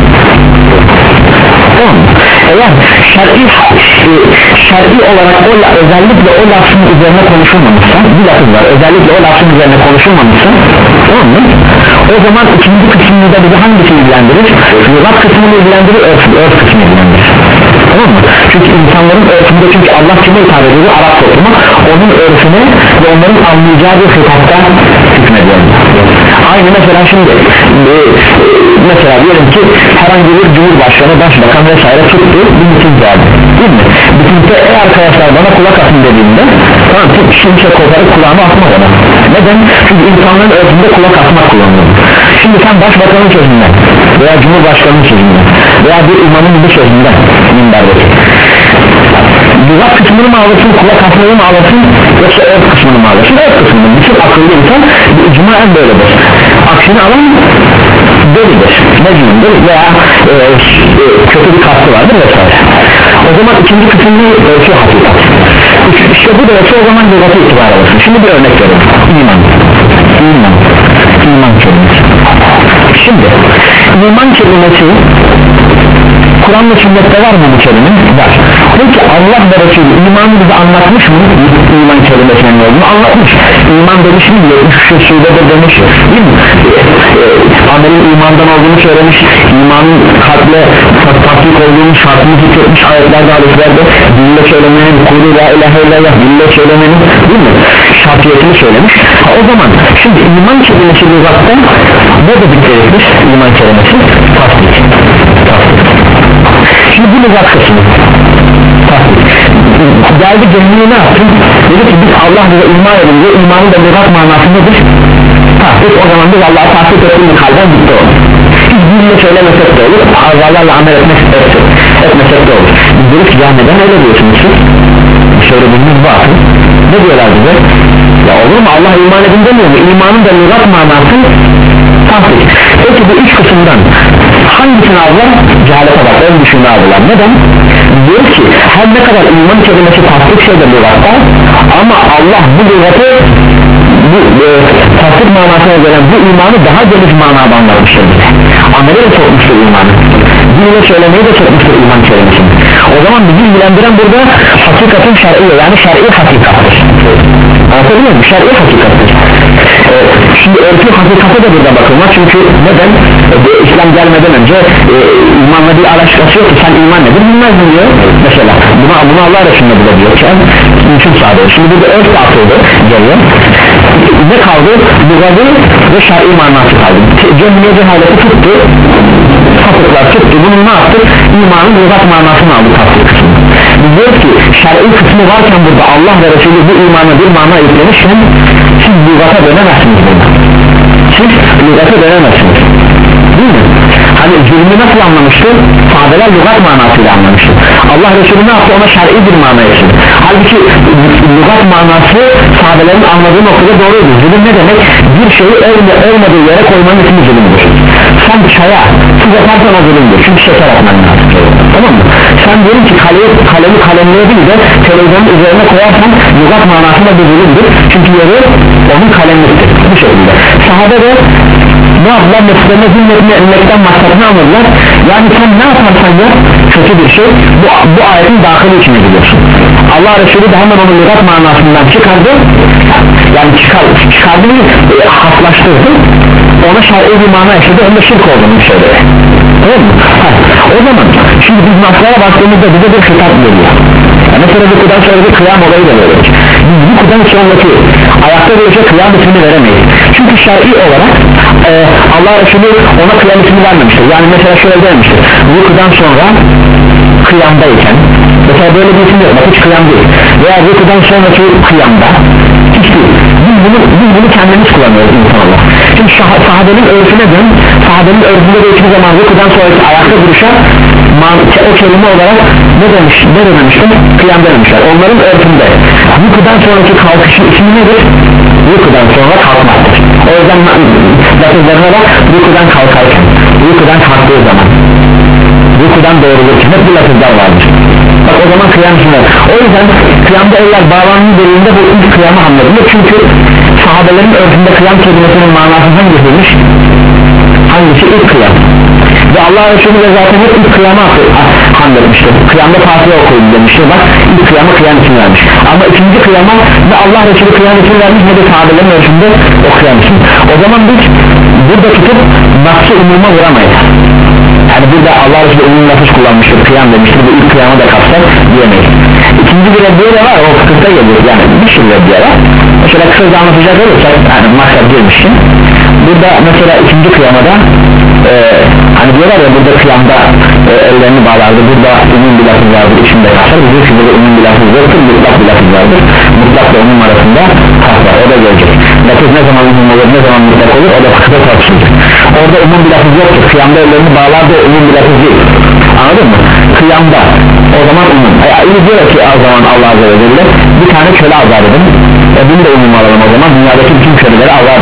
Tamam mı? Eğer şer'i, şer'i olarak o, özellikle o lafın üzerine konuşulmamışsa, bir lafız var, özellikle o lafın üzerine konuşulmamışsa, tamam mı? O zaman ikinci kısmında bizi hangisi ilgilendirir? Lügat kısmını ilgilendirir, örf, örf kısmını ilgilendirir. Tamam mı? Çünkü insanların örfünde, çünkü Allah kime hitap ediyor? Arap toplumu, onun örfüne ve onların anlayacağı bir hitapta hükmediyor. Aynı mesela şimdi e, mesela diyelim ki herhangi bir cumhurbaşkanı, başbakan vesaire tuttu bir miting verdi, değil mi? Mitingde ey arkadaşlar bana kulak atın dediğinde tamam ki kimse koparıp kulağını atmaz ona. Neden? Çünkü insanların örfünde kulak atmak kullanılıyor. Şimdi sen başbakanın sözünden veya cumhurbaşkanının sözünden veya bir imamın bir sözünden minberdeki lügat kısmını mı alırsın, kulak atmayı mı alırsın, yoksa örf kısmını mı alırsın? Örf kısmını, bütün akıllı insan ayan böyledir, aksini alan delidir, mecnundur veya e, e, kötü bir kastı vardır vesaire. O zaman ikinci kısım ne? Ölçü hakikat. İşte bu da ölçü o zaman lügatı itibar alırsın. Şimdi bir örnek verelim. İman İman İman kelimesi. Şimdi iman kelimesi Kur'an ve sünnette var mı bu kelime? Var. Peki Allah ve Resulü imanı bize anlatmış mı? İman kelimesinin ne olduğunu anlatmış. İman demiş mi? yetmiş üç surede demiş değil mi? E, amelin imandan olduğunu söylemiş, imanın kalple tatbik olduğunu şartını zikretmiş ayetlerde, hadislerde, dille söylemenin, kulu la ilahe illallah, dille söylemenin değil mi? Şartiyetini söylemiş. Ha, o zaman şimdi iman kelimesi lügatta ne dediklerimiz? İman kelimesi tasdik. Şimdi bu lügat kısmı geldi gönlünü ne yaptın? Dedi ki biz Allah bize iman edince imanın da lügat manası nedir? Tasdik. O zaman biz Allah'a tasdik ettiğimiz kalben gitti olur. Biz dille söylemesek de olur, azalarla amel etmek etsek, etmesek de olur. Biz diyoruz ki ya neden öyle diyorsunuz siz? Söylediğimiz bu akıl. Ne diyorlar bize? Ya olur mu? Allah iman edin demiyor mu? İmanın da lügat manası tasdik. Peki bu üç kısımdan hangisini aldılar? Cehalete bak, ön düşünme aldılar. Neden? Diyor ki her ne kadar iman kelimesi tasdik şeydir lügatta, ama Allah bu lügatı bu e, tasdik manasına gelen bu imanı daha geniş manada anlatmıştır bize. Amele de sokmuştur imanı, dille söylemeyi de sokmuştur iman kelimesini. O zaman bizi ilgilendiren burada hakikatin şer'i, yani şer'i hakikattir. Anlatabiliyor muyum? Şer'i hakikattir. Ee, şimdi örtü hakikate de burada bakılmaz, çünkü neden? Ee, İslam gelmeden önce e, imanla bir alakası yok ki, sen iman nedir bilmezdin diyor mesela. Buna, buna Allah Resulü'ne bile diyor ki mümkün sağlıyor. Şimdi burada örtü atıldı geliyor. Ne kaldı? Lugavi ve şer'i manası kaldı. Cemile cehaleti tuttu, sapıklar tuttu, bunu ne yaptı? İmanın lugat manasını aldı tasdik kısmı. Diyor ki şer'i kısmı varken burada Allah ve Resulü bu imana bir mana yüklemişken siz lügata dönemezsiniz burada. Siz lügata dönemezsiniz, değil mi? Hani zulmü nasıl anlamıştı? Sahabeler lügat manasıyla anlamıştı. Allah Resulü ne yaptı? Ona şer'i bir mana ekledi. Halbuki lügat manası sahabelerin anladığı noktada doğruydu. Zulüm ne demek? Bir şeyi ölme, ölmediği yere koymanın ismi zulümdür. Sen çaya su yaparsan o zulümdür, çünkü şeker atman lazım. Tamam mı? Sen diyelim ki kalemi, kalemi kalemliğe değil de televizyonun üzerine koyarsan lügat manasında bir zulümdür, çünkü yeri onun kalemliktir. Bu şekilde sahabe de ne yaptılar? Mesleğine zulmetmekten maksatını anladılar. Yani sen ne yaparsan ya kötü bir şey, bu, bu ayetin dahili içine gidiyorsun. Allah Resulü de hemen onu lügat manasından çıkardı, yani çıkar, çıkardı ve e, haslaştırdı, ona şer'i bir mana eşledi, onda şirk olduğunu söyledi. Tamam mı? Ha, o zaman şimdi biz naslara baktığımızda bize bir hitap geliyor. Yani mesela bu kudan sonra bir kıyam olayı da böyle. Biz bu kudan sonraki ayakta duracak kıyam ismini veremeyiz. Çünkü şer'i olarak e, Allah Resulü ona kıyam ismini vermemiştir. Yani mesela şöyle demiştir, bu kudan sonra kıyamdayken, mesela böyle bir isim yok, bak hiç kıyam değil, veya bu kudan sonraki kıyamda hiç değil. Biz bunu, biz bunu kendimiz kullanıyoruz inşallah. Şimdi sahabenin örfüne dön, sahabenin örfünde de hiçbir zaman rükudan sonraki ayakta duruşa o kelime olarak ne demiş, ne demiştim? Kıyam demişler. Onların örfünde rükudan sonraki kalkışın ismi nedir? Rükudan sonra kalkmaktır. O yüzden lafızlarına bak, rükudan kalkarken, rükudan kalktığı zaman, rükudan doğrulurken hep bu lafızlar vardır. Bak o zaman kıyam ismi. O yüzden kıyamda eller bağlandığı bölümünde bu ilk kıyamı anladığında, çünkü sahabelerin örfünde kıyam kelimesinin manası hangisiymiş? Hangisi? İlk kıyam. Ve Allah Resulü de zaten hep ilk kıyamı hamletmiştir. Kıyamda Fatiha okuyun demiştir. Bak ilk kıyamı kıyam için vermiş. Ama ikinci kıyama ne Allah Resulü kıyam için vermiş, ne de sahabelerin örfünde o kıyam için. O zaman biz burada tutup nasıl umuma vuramayız. Yani burada Allah Resulü umum lafız kullanmıştır, kıyam demiştir, bu ilk kıyamı da kapsar diyemeyiz. İkinci bir reddiye de var, o fıkıhta geliyor, yani bir sürü reddiye var. Mesela kısaca anlatacak olursak, yani maksat girmişsin. Burada mesela ikinci kıyamada e, hani diyorlar ya, burada kıyamda e, ellerini bağlardı, burada umum bir lafız vardır, içinde kapsar. Bizim için burada umum bir lafız yoktur, mutlak bir lafız vardır. Mutlakla umum arasında kapsar, o da gelecek. Lafız ne zaman umum olur, ne zaman mutlak olur, o da fıkıhta tartışılır. Orada umum bir lafız yoktur, kıyamda ellerini bağlardı, umum bir lafız değil. Anladın mı? Kıyamda o zaman umum. E, iyi diyor ki o zaman Allah Azze ve Celle bir tane köle azat edin, e, bunu da umum alalım o zaman, dünyadaki bütün köleleri azat edin.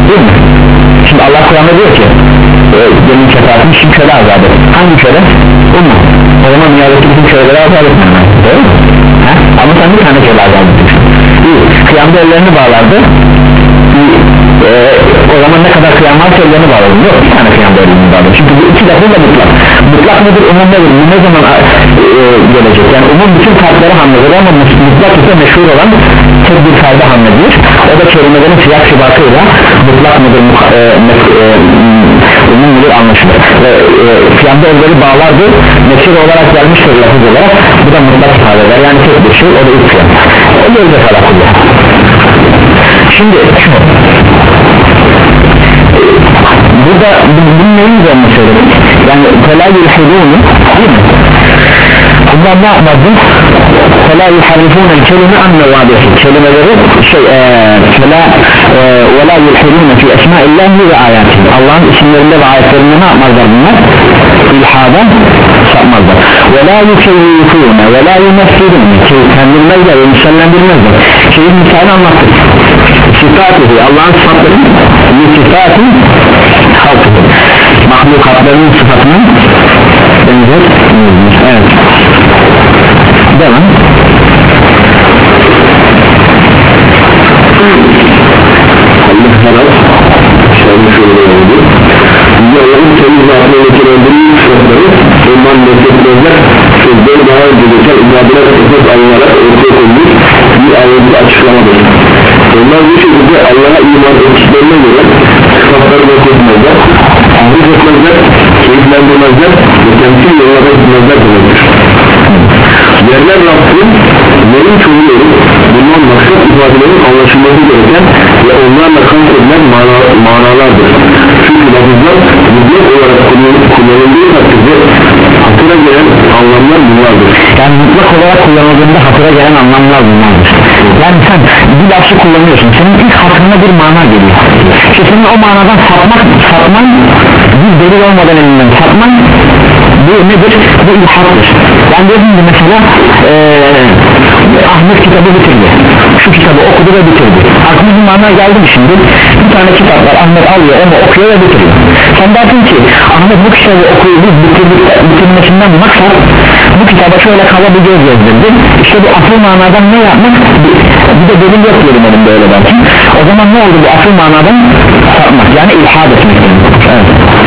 değil mi? Şimdi Allah Kur'an'da diyor ki benim şefaatim şimdi köle azat et. Hangi köle? Umma. O zaman dünyadaki bütün köleleri azat etmem. Doğru mu? Ha? Ama sen bir tane köle azat ediyorsun. İyi. Kıyamda ellerini bağlardı. Ee, o zaman ne kadar kıyam varsa ellerini bağladı. Yok, bir tane kıyamda ellerini bağladı. Çünkü bu iki lafı da mutlak. Mutlak nedir? Umum nedir? Bu ne zaman e, gelecek? Yani umum bütün farkları hamledilir ama mutlak ise meşhur olan tek bir farkı hamledilir. O da kelimelerin siyak şibatıyla mutlak mıdır, e, e, umum mudur anlaşılır. Ve e, kıyamda elleri bağlardı. Meşhur olarak gelmiştir lafız olarak. Bu da mutlak ifade eder. Yani tek bir şey. O da ilk kıyam. O gelecek alakalı. Şimdi burada bunun neyin üzerine söyledik? Yani فَلَا يُلْحِدُونَ değil mi? Bunlar ne yapmadı? فَلَا يُحَرِّفُونَ الْكَلِمَ عَنْ مَوَادِهِ kelimeleri şey فَلَا وَلَا يُلْحِدُونَ فِي أَسْمَاءِ اللّٰهِ وَآيَاتِهِ Allah'ın isimlerinde ve ayetlerinde ne yapmazlar bunlar? İlhada sapmazlar. وَلَا يُكَيِّفُونَ وَلَا يُمَثِّلُونَ keyiflendirmezler ve misallendirmezler. Şeyin misalini anlattık. Sıfatı Allah'ın sıfatları sıfatı halkıdır. Mahlukatların sıfatının benzer. Evet. Devam. Allah herhalde şöyle şöyle oldu. Allah'ın kendi zatına lekelendirilmiş sıfatları ondan lekelendirilmek sözleri daha önce geçen ibadına esas alınarak ortaya konmuş bir ayrıntı açıklamadır. Onlar bu şekilde Allah'a iman ettiklerine göre sıfatları da etmezler, ahir etmezler, keyiflendirmezler ve temsil yoluna etmezler demektir. Yerler Rabbim, yerin çoğuları bundan maksat ifadelerin anlaşılması gereken ve onlarla kastedilen mana, manalardır. Çünkü lafızlar mutlak olarak kullanıldığı takdirde hatıra gelen anlamlar bunlardır. Yani mutlak olarak kullanıldığında hatıra gelen anlamlar bunlardır. Yani sen bir lafı kullanıyorsun, senin ilk hatırına bir mana geliyor. İşte senin o manadan sapmak, sapman bir delil olmadan elinden sapman bu nedir? Bu ilhattır. Yani diyorsun ki mesela ee, Ahmet kitabı bitirdi, şu kitabı okudu ve bitirdi. Aklına bir mana geldi mi şimdi? Bir tane kitap var, Ahmet alıyor onu okuyor ve bitiriyor. Sen dersin ki Ahmet bu kitabı okuyup bitirdik, bitirmesinden maksat bu kitaba şöyle kaba bir göz gezdirdi. İşte bu asıl manadan ne yapmak? Bir, bir de delil yok diyelim elimde öyle belki. O zaman ne oldu bu asıl manadan? Sapmak, yani ilhad etmek. Evet.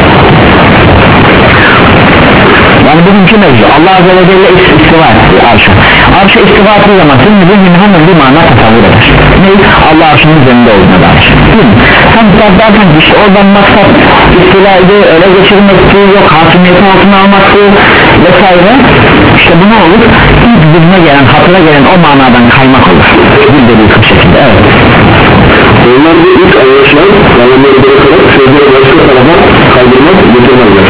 Yani bugünkü mevzu Allah Azze ve Celle istiva etti arşa. Arşa istiva ettiği zaman senin zihnin hemen bir mana tasavvur eder. Ne? Allah arşının üzerinde olduğuna dair. Sen derken işte oradan maksat istilaydı, ele geçirmekti, yok hakimiyetin altına almaktı vesaire. İşte bu ne olur? İlk zihne gelen, hatıra gelen o manadan kaymak olur. Bir de bir şekilde. Evet. Onlar bu ilk anlaşılan yalanları bırakarak sözleri başka tarafa kaydırmak getirmezler.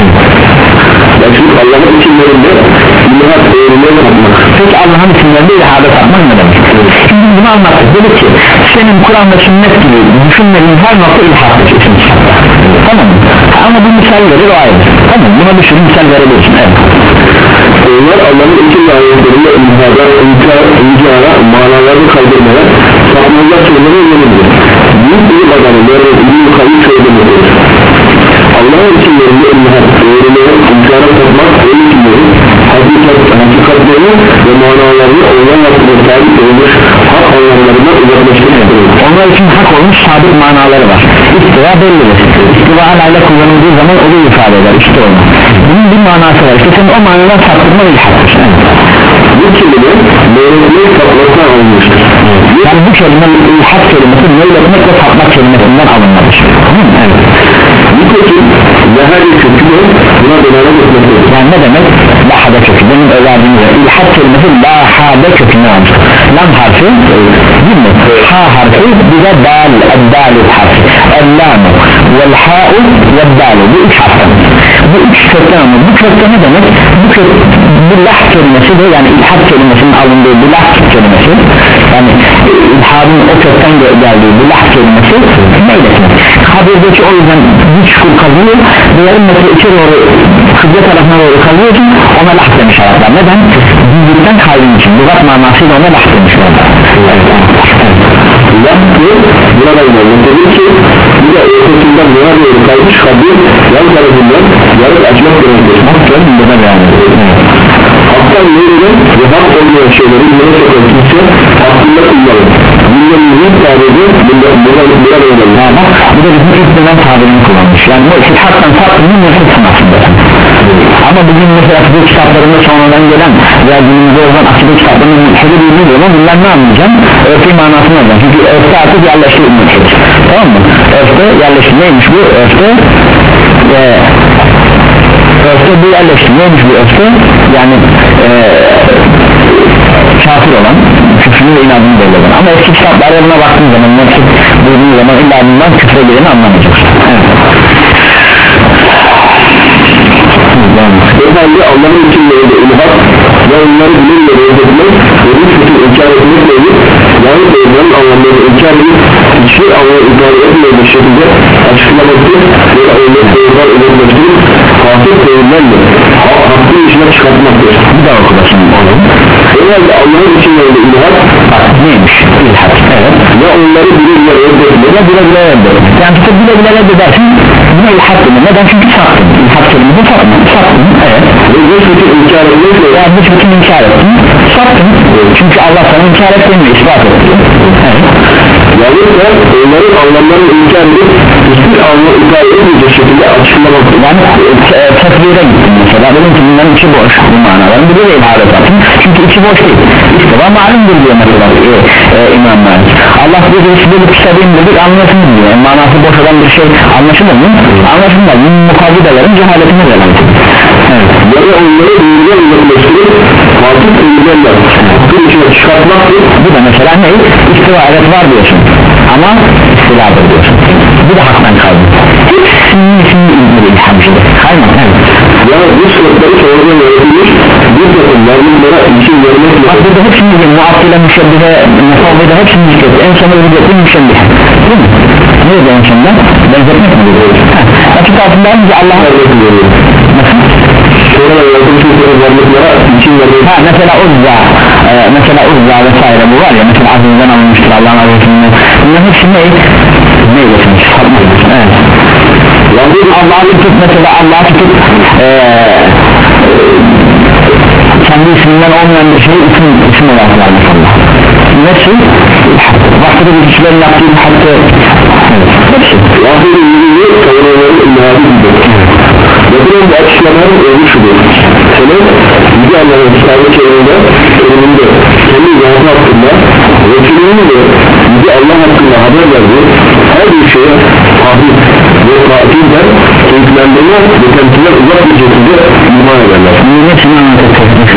Yani çünkü Allah'ın isimlerinde ilhat değerine yapmak. Peki Allah'ın isimlerinde ilhada sapmak ne demek? Şimdi bunu anlattık. Dedi ki senin Kur'an'da sünnet gibi düşünmediğin her nokta ilhattır. Tamam mı? Ama bu misal verir o ayrı. Tamam, buna bir sürü misal verebilirsin. Evet. Onlar Allah'ın isim ve ayetlerinde ilhada, inkar, inkara, manalarını kaydırmaya sapmazlar söylemeye yönelir. Büyük bir adamı böyle bir kayıp söylemektir. Allah'ın isimlerinde ilhat, değerine, inkara sapmak, öyle isimleri, hakikat, hakikatlerini ve manalarını onlar hakkında sabit olmuş hak anlamlarından uzaklaştırmaktadır. Onlar için hak olmuş sabit manaları var. İstiva bellidir. İstiva alayla kullanıldığı zaman onu ifade eder. İşte onu. Bunun bir manası var. İşte senin o manadan saptırma ilhattır. Bu kelime meyletmek sapmakla alınmıştır. Yani bu kelime ilhat kelimesi meyletmek ve sapmak kelimesinden alınmadır. Evet. Nitekim lahade kökü de buna dönerek etmektedir. Yani ne demek? Lahade kökü. Benim özelliğimde ilhat kelimesi lahade köküne almış. Lam harfi değil mi? Ha harfi bize dal, eddal harfi. Ellamu vel ha'u vel dalu. Bu üç harften. Bu üç kökten ama bu kökte ne demek? Bu kök, bu lah kelimesi de yani ilhat kelimesinin alındığı bu lah kelimesi, yani ilhadın o kökten geldiği bu lah kelimesi meyletmek. Kabirdeki o yüzden bir çukur kazıyor ve yarım metre içe doğru kıble tarafına doğru kazıyor için ona lah demiş Araplar. Neden? Büyükten kaydın için lügat manasıyla ona lah demiş orada. Lah diyor burada inanın dedi ki bu tarafından yana doğru kalmış kabri yan tarafından yarıp açmak gerekir. Hakkın buna yani. Haktan verilen ve hak olmayan şeyleri yine sokan kimse hakkında kullanır. Bundan mühim tarihi bundan bundan önemli. Ha bak bu da bizim ilk dönem tabirini kullanmış. Yani mürşit haktan sattığını mürşitsin aslında. Ama bugün mesela akide kitaplarında sonradan gelen veya günümüzde olan akide kitaplarında mürşidi bilmiyor ama bunlar ne anlayacağım? Örtü manasını alacağım. Çünkü örtü artık yerleştiği mürşit. Tamam mı? Örtü yerleştiği neymiş bu? Örtü e, örtü bu yerleştiği neymiş bu örtü? Yani e, kafir olan, küfrünü ve inadını belirlen. Ama eski kitaplara buna baktığın zaman mürşit bulduğun zaman illa bundan küfre geleni anlamayacaksın. Evet. O halde Allah'ın isimlerinde ilhak ve onları bilinle reddetmek ve bu fikir inkar etmekle edip yani onların anlamlarını inkar edip hiçbir anlamı ifade etmeyecek şekilde açıklamaktır ve onları teyirler edilmektir hafif teyirlerle hakkın içine çıkartmaktır. Bir daha okudasın oğlum. O halde Allah'ın isimlerinde ilhak neymiş? İlhak. Evet. ve onları bilinle reddetmek Ya bile bile reddetmek. Yani tutup bile bile reddedersin buna ilhak denir. Neden? Çünkü sattın. İlhak kelimesi sattın. Sattın. Evet. ve bu fikir inkar etmekle Ya bu fikir inkar ettin. Sattın. Çünkü Allah sana inkar etmiyor, ispat etti. Evet. yalnızca onların anlamlarını inkar edip hiçbir anlamı ifade etmeyecek şekilde açıklamak. Yani e, tefsire gittin mesela. Dedim ki bunların içi boş bu manaların. Bir de ibadet atın. Çünkü içi boş değil. İşte var malumdur diyor mesela e, e, İmam Malik. Allah bir birisi bölüp istediğim dedik anlaşılır diyor. Yani manası boş olan bir şey anlaşılır mı? Anlaşılmaz. Mukavvidelerin cehaletine delalet. Evet. Ya da onları duyurgan uzaklaştırıp fatih duyurganlar hakkın içine çıkartmaktır. Bu da mesela ne? İstiva evet var diyorsun ama istiladır diyorsun. Bu da haktan kaldı. Hepsinin ismini ilgili ilhamcıdır. Hayır evet. Yani bu sıfatları sonradan yaratılmış bir takım varlıklara için vermekle bak burada hepsini ilgili muaddile müşebbihe mefavvede hepsini ilgili en sona ilgili müşebbihe değil mi? Ne dedi en sonunda? Benzetmek mi diyor? Açık altında önce Allah'a vermekle veriyor. nasıl? Sonra yaratılmış varlıklara için vermekle Ha mesela Uzza e, mesela Uzza vesaire bu var ya mesela azizden alınmıştır Allah'ın azizliğini bunların hepsi ne? Ne iletmiş? Evet. yani Allah'ı tutup mesela Allah'ı tutup e, kendi isminden olmayan bir şey isim, isim olarak vermiş Allah. Nasıl? Vakıda bir kişilerin yaptığı hatta hepsi. Vahiri yürüyü kavramların ilahı gibi. Yapılan bu açıklamaların özü şudur. Senin Yüce Allah'ın kitabı çevrinde önünde kendi zatı hakkında Resulünün de Yüce Allah hakkında haber verdiği her bir şeye hafif ve katilden keyiflendirme ve temsiler uzak bir şekilde iman ederler. Bunun hepsini anlatacak.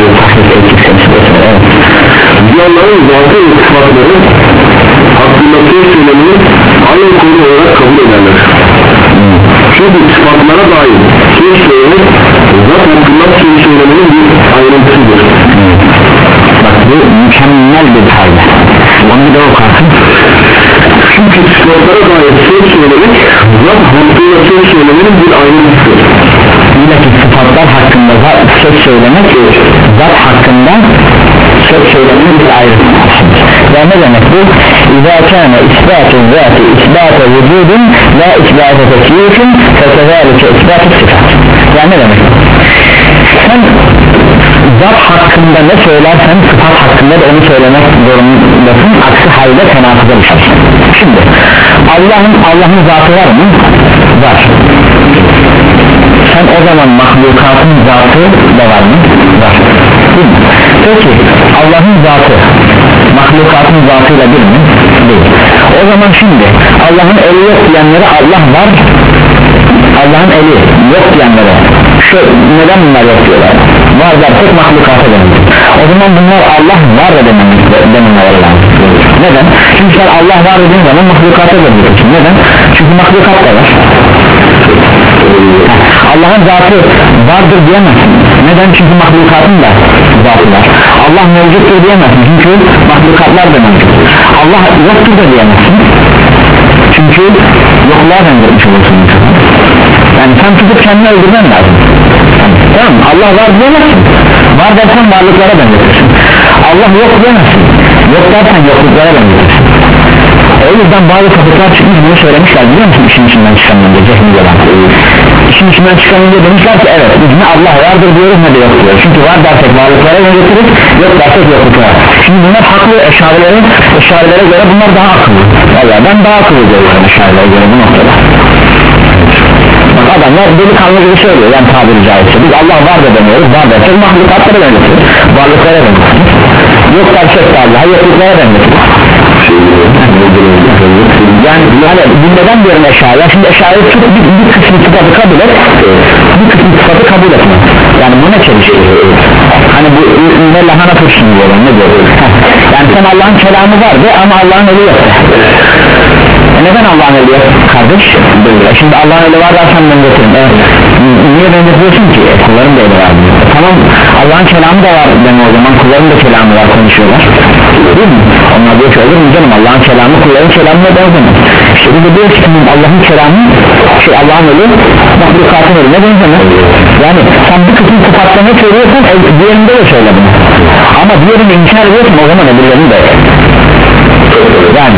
Yüce Allah'ın zatı ve sıfatları hakkında söz söylemini aynı konu olarak kabul ederler. Çünkü sıfatlara dair söz söylemek zat hakkında söz söylemenin bir ayrıntısıdır. Bak bu mükemmel bir halde. Onu bir de okarsın. Çünkü sıfatlara dair söz söylemek zat hakkında söz söylemenin bir ayrıntısıdır. İllaki sıfatlar hakkında söz söylemek zat hakkında söz söylemenin bir ayrıntısıdır. Ya ne demek bu? İzâ kâne isbâtu zâti isbâtu vücudun la isbâtu tekyifin fekezâlike isbâtu sıfat. Ya ne demek? Sen zat hakkında ne söylersen sıfat hakkında da onu söylemek zorundasın, aksi halde tenakıza düşersin. Şimdi Allah'ın Allah'ın zatı var mı? Var. Sen o zaman mahlukatın zatı da var mı? Var. Değil mi? Peki Allah'ın zatı mahlukatın zatıyla bir mi? Değil. O zaman şimdi Allah'ın eli yok diyenlere Allah var, Allah'ın eli yok diyenlere şu neden bunlar yok diyorlar? Var der tek mahlukata denir. O zaman bunlar Allah var da dememeleri lazım. Neden? Çünkü sen Allah var dediğin zaman mahlukata deniyorsun. Neden? Çünkü mahlukat da var. Allah'ın zatı vardır diyemezsin. Neden? Çünkü mahlukatın da zatı var. Allah mevcuttur diyemezsin. Çünkü mahlukatlar da mevcut. Allah yoktur da diyemezsin. Çünkü yokluğa benzetmiş olursun. Yani sen tutup kendini öldürmen lazım. Tamam mı? Allah var diyemezsin. Var dersen varlıklara benzetirsin. Allah yok diyemezsin. Yok dersen yokluklara benzetirsin. yüzden bazı sapıklar çıkmış bunu söylemişler biliyor musun işin içinden çıkanınca cehmiye'den işin içinden çıkanınca demişler ki evet biz ne Allah vardır diyoruz ne de yok diyoruz çünkü var dersek varlıklara götürürüz yok dersek yokluklara şimdi bunlar haklı eşarilere eşarilere göre bunlar daha akıllı valla ben daha akıllı görüyorum eşarilere göre bu noktada bak adamlar delikanlı gibi söylüyor yani tabiri caizse biz Allah var da demiyoruz var dersek mahlukatlara götürürüz varlıklara götürürüz yok dersek de Allah'a yokluklara götürürüz yani, yani bilmeden diyorum eşyaya şimdi eşyayı tut bir, bir kısmı sıfatı kabul et bir kısmı sıfatı kabul etme yani bu ne çelişki hani bu ne lahana turşun diyorlar ne diyor yani sen Allah'ın kelamı vardı ama Allah'ın eli yok e neden Allah'ın eli yok kardeş e şimdi Allah'ın eli var dersen ben götürüm e, niye benzetiyorsun ki e, kulların da eli var diyor e, tamam Allah'ın kelamı da var deme o zaman kulların da kelamı var konuşuyorlar değil mi onlar diyor ki olur mu canım Allah'ın kelamı kulların kelamına benzemez işte biz de diyoruz ki Allah'ın kelamı şey Allah'ın eli mahlukatın eline benzemez yani sen bir kısım sıfatlarını söylüyorsan e, diğerinde de söyle bunu ama diğerini inkar ediyorsun o zaman öbürlerini de yani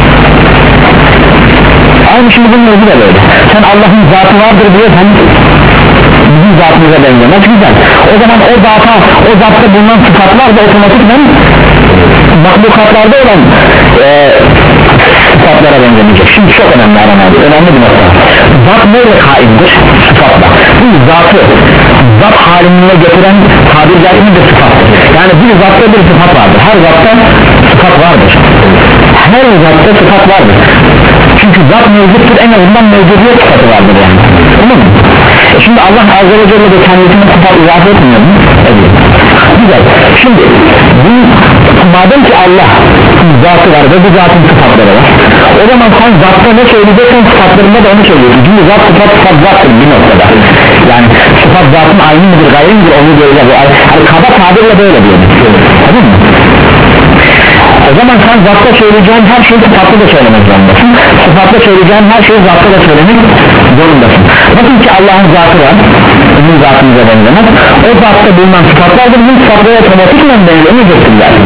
aynı şimdi bunun özü de böyle sen Allah'ın zatı vardır diyorsan bizim zatımıza benzemez güzel o zaman o zata o zatta bulunan sıfatlar da otomatikman mahlukatlarda olan e, sıfatlara benzemeyecek şimdi çok önemli aramada önemli bir nokta zat neyle kaimdir sıfatla bu zatı zat haline getiren tabir caizse bir sıfattır yani bir zatta bir sıfat vardır her zatta sıfat vardır her zatta sıfat vardır çünkü zat mevcuttur en azından mevcudiyet sıfatı vardır yani tamam mı? E şimdi Allah Azze ve Celle de kendisine sıfat izafe etmiyor mu? Evet güzel şimdi bu, madem ki Allah zatı var ve bu zatın sıfatları var o zaman sen zatta ne söyleyeceksin sıfatlarında da onu söylüyorsun çünkü zat sıfat sıfat zattır bir noktada yani sıfat zatın aynı mıdır gayri midir onu göreceğiz yani kaba tabirle böyle diyor tamam mı? O zaman sen zatta söyleyeceğin her şeyi sıfatlı da söylemek zorundasın sıfatlı söyleyeceğin her şeyi zatta da söylemek zorundasın bakın ki Allah'ın zatı var bizim zatımıza benzemez o zatta bulunan sıfatlardır bizim sıfatlara otomatikman benzemeyecektir zaten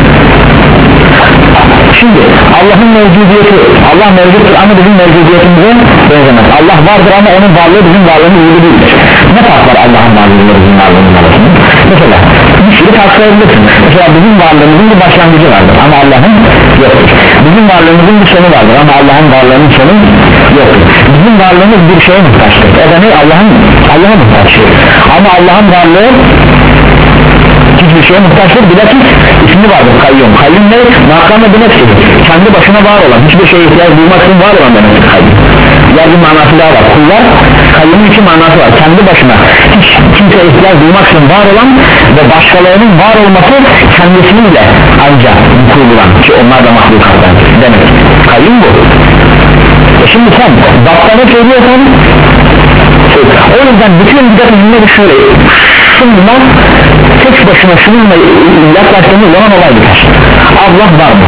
şimdi Allah'ın mevcudiyeti Allah mevcuttur ama bizim mevcudiyetimize benzemez Allah vardır ama onun varlığı bizim varlığımız gibi değildir ne fark var Allah'ın varlığıyla bizim varlığımız arasında mesela bir sürü tartışabilirsin mesela bizim varlığımızın bir başlangıcı vardır ama Allah'ın yoktur bizim varlığımızın bir sonu vardır ama Allah'ın varlığının sonu yoktur bizim varlığımız bir şeye muhtaçtır o da ne Allah'ın Allah'a muhtaçtır ama Allah'ın varlığı hiçbir şeye muhtaçtır bilakis ismi vardır kayyum kayyum ne? Makamı bir nefsidir kendi başına var olan hiçbir şeye ihtiyaç duymaksın var olan demektir kayyum diğer bir manası daha var kullar kayyumun iki manası var kendi başına hiç kimseye ihtiyaç duymaksın var olan ve başkalarının var olması kendisiyle ancak kurduran ki onlar da mahlukatlar demek kayyum bu e şimdi sen zattana söylüyorsan o yüzden bütün dikkatini şöyle şundan tek başına şununla yaklaştığımız zaman olay biter Allah var mı?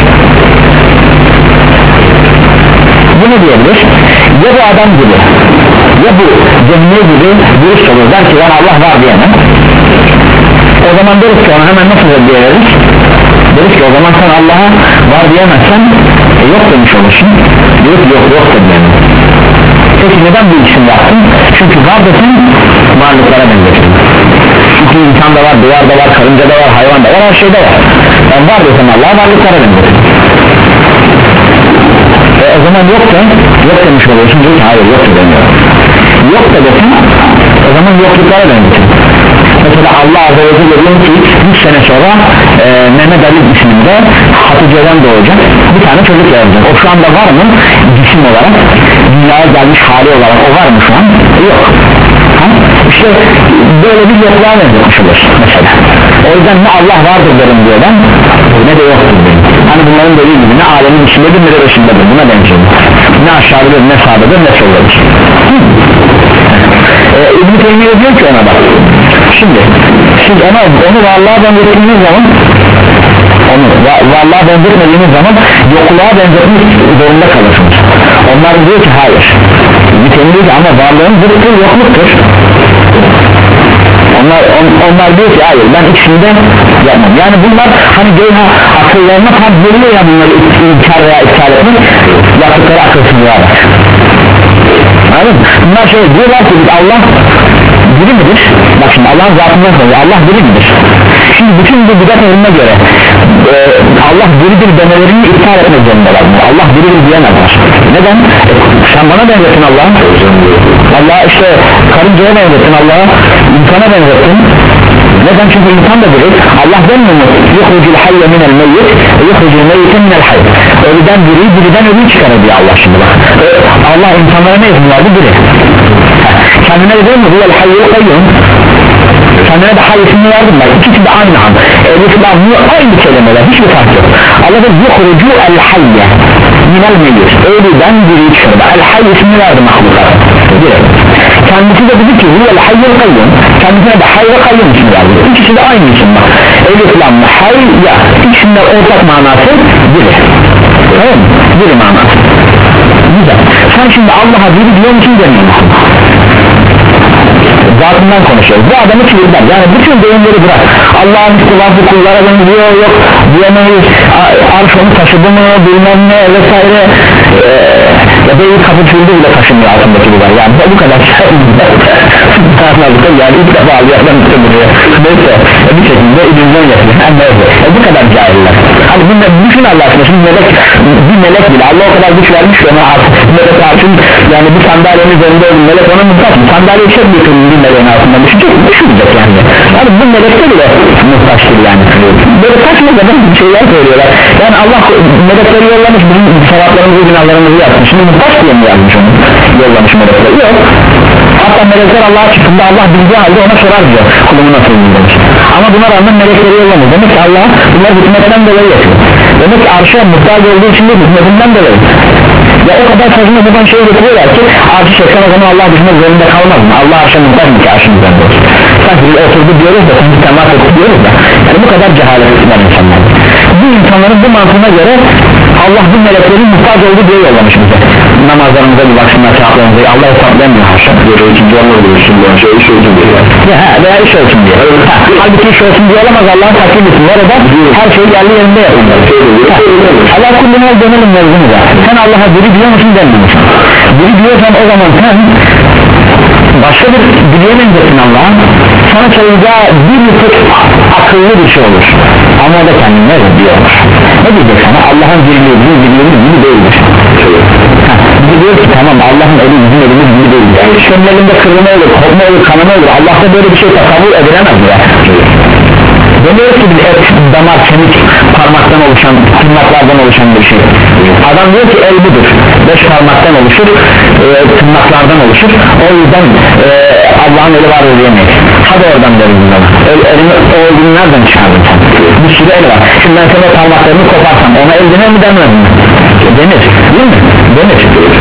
Bu ne diyebilir? Ya bu adam gibi ya bu cemile gibi dürüst olur der ki ben Allah var diyemem o zaman deriz ki ona hemen nasıl reddederiz? Deriz ki o zaman sen Allah'a var diyemezsen e, yok demiş olursun yok yok yok da diyemem peki neden bu isim yaptın? Çünkü var desin varlıklara benzetin çünkü insanda var, duvarda var, karıncada var, hayvanda var, her şeyde var ben var desem Allah'a varlıklara benzetin e, o zaman yok da yok demiş oluyorsun diyor ki hayır yok da demiyor yok da desin o zaman yokluklara benzetin mesela Allah Azze ve Celle diyor ki yüz sene sonra e, Mehmet Ali isminde Hatice'den doğacak bir tane çocuk yazacak o şu anda var mı cisim olarak dünyaya gelmiş hali olarak o var mı şu an yok ha? İşte böyle bir yokluğa benzetmiş olur mesela o yüzden ne Allah vardır derim diyor ben ne de yoktur derim hani bunların dediği gibi ne alemin içindedir ne de dışındadır buna benziyor ne aşağıdadır ne sağdadır ne soldadır e, İbn-i Teymiye diyor ki ona bak şimdi siz ona onu varlığa benzettiğiniz zaman onu varlığa benzetmediğiniz zaman yokluğa benzetmek zorunda kalırsınız onlar diyor ki hayır bir diyor ki ama varlığın zıttı yokluktur onlar on, onlar diyor ki hayır ben ikisinde yapmam. Yani bunlar hani geyha akıllarına tam geliyor ya, bunları inkar veya iptal etmek yaptıkları akılsızlığa bak. Anladın mı? Bunlar şöyle diyorlar ki Allah biri midir? Bak şimdi Allah'ın zatından sonra Allah biri midir? Şimdi bütün bu bidat eline göre e, Allah biridir demelerini iptal etmek zorundalar. Allah biridir diyemezler. Neden? E, sen bana benzettin Allah'a, Allah işte karıncaya benzettin, Allah'a insana benzettin. Neden? Çünkü insan da biri. Allah demiyor mu? Yuhrucul hayye minel meyyit ve yuhrucul meyyite minel hayy. Ölüden biri, biriden ölüyü çıkarır diyor Allah şimdi bak. E, Allah insanlara ne izin verdi? Biri. Kendine de değil mi? Huvel hayyul kayyum. Kendine de hay ismini verdim ben. İkisi de aynı an. Elif lamlı aynı kelimeler. Hiçbir fark yok. Allah da yuhrucu el hayye minel meyyit. Ölüden biri çıkarır. El hayy ismini verdi mahluklara. Kendisi de dedi ki huvel hayyul kayyum. Kendisine de hay ve kayyum ismini verdi. İkisi de aynı isim bak. Elif lamlı hay ya. İkisinde ortak manası biri. Tamam mı? Biri manası. Güzel. Sen şimdi Allah'a biri diyor musun demiyor musun? Zatından konuşuyoruz. Bu adamı çivilder. Yani bütün deyimleri bırak. Allah'ın istilafı kullara benziyor, yok diyemeyiz, arş onu taşıdı mı bilmem ne vesaire, ee, ya da ilk kapı çivildi bile taşımıyor altındaki bu var. Yani bu kadar yani ilk defa Allah'tan istemiyor. Neyse bir şekilde ilimden yapıyor. Yani e, bu kadar cahiller. Hani bu düşün Allah aşkına. Şimdi melek, bir melek bile Allah o kadar güç vermiş ki ona artık melek artık yani bir sandalyenin üzerinde olun melek ona muhtaç mı? Sandalye çok büyük bir meleğin altında düşünecek, düşünecek yani. Yani bu melekte bile muhtaçtır yani. Böyle saçma kadar bir şeyler söylüyorlar. Yani Allah melekleri yollamış, bizim sevaplarımızı, günahlarımızı yapmış. Şimdi muhtaç diye mi yazmış onu? Yollamış melekleri. Yok. Hatta melekler Allah'a çıktığında Allah bildiği halde ona sorar diyor. Kulumu nasıl bildirmiş. Ama buna rağmen melekleri yollamış. Demek ki Allah bunlar hükmetten dolayı yapıyor. Demek ki arşa muhtaç olduğu için de hükmetinden dolayı. Ya o kadar saçma buradan şey getiriyorlar ki arşı çeksen o zaman Allah düşünmek zorunda kalmaz mı? Allah arşa muhtaç mı ki arşın üzerinde olsun? Sanki biz oturdu diyoruz da sanki temas etti diyoruz da yani bu kadar cehalet var insanlar. Bu insanların bu mantığına göre Allah bu meleklerin muhtaç olduğu diye yollamış bize. Namazlarımıza bir baksınlar, çağırlarımıza Allah hesaplamıyor haşa. Böyle ikinci anlar olursun bu şey iş olsun diye. Ya veya iş olsun diye. Ha, halbuki iş olsun diye olamaz, Allah'ın takdir etsin. Orada her şey yerli yerinde yapılır. Allah kulluğuna dönelim mevzumuza. Sen Allah'a biri diyor musun demiyor musun? Biri diyorsan o zaman sen başka bir biriye benzettin Allah'a, sana söyleyeceği bir tek akıllı bir şey olur ama o da kendine diyormuş. Ne diyecek sana? Allah'ın birliği bizim birliğimiz gibi değildir. Bizi diyor ki tamam Allah'ın eli bizim elimiz gibi değildir. Yani senin elinde kırılma olur, kopma olur, kanama olur. Allah'ta böyle bir şey tasavvur edilemez ya. Demiyor ki bir et, damar, kemik, parmaktan oluşan, tırnaklardan oluşan bir şey. Adam diyor ki el budur, beş parmaktan oluşur, e, tırnaklardan oluşur. O yüzden e, Allah'ın eli var diyemeyiz. Hadi oradan deriz buna. El, elini, o elini nereden çıkardın sen? Bir sürü el var. Şimdi ben sana parmaklarını koparsam ona el denir mi denmez mi? Denir, değil mi? Denir.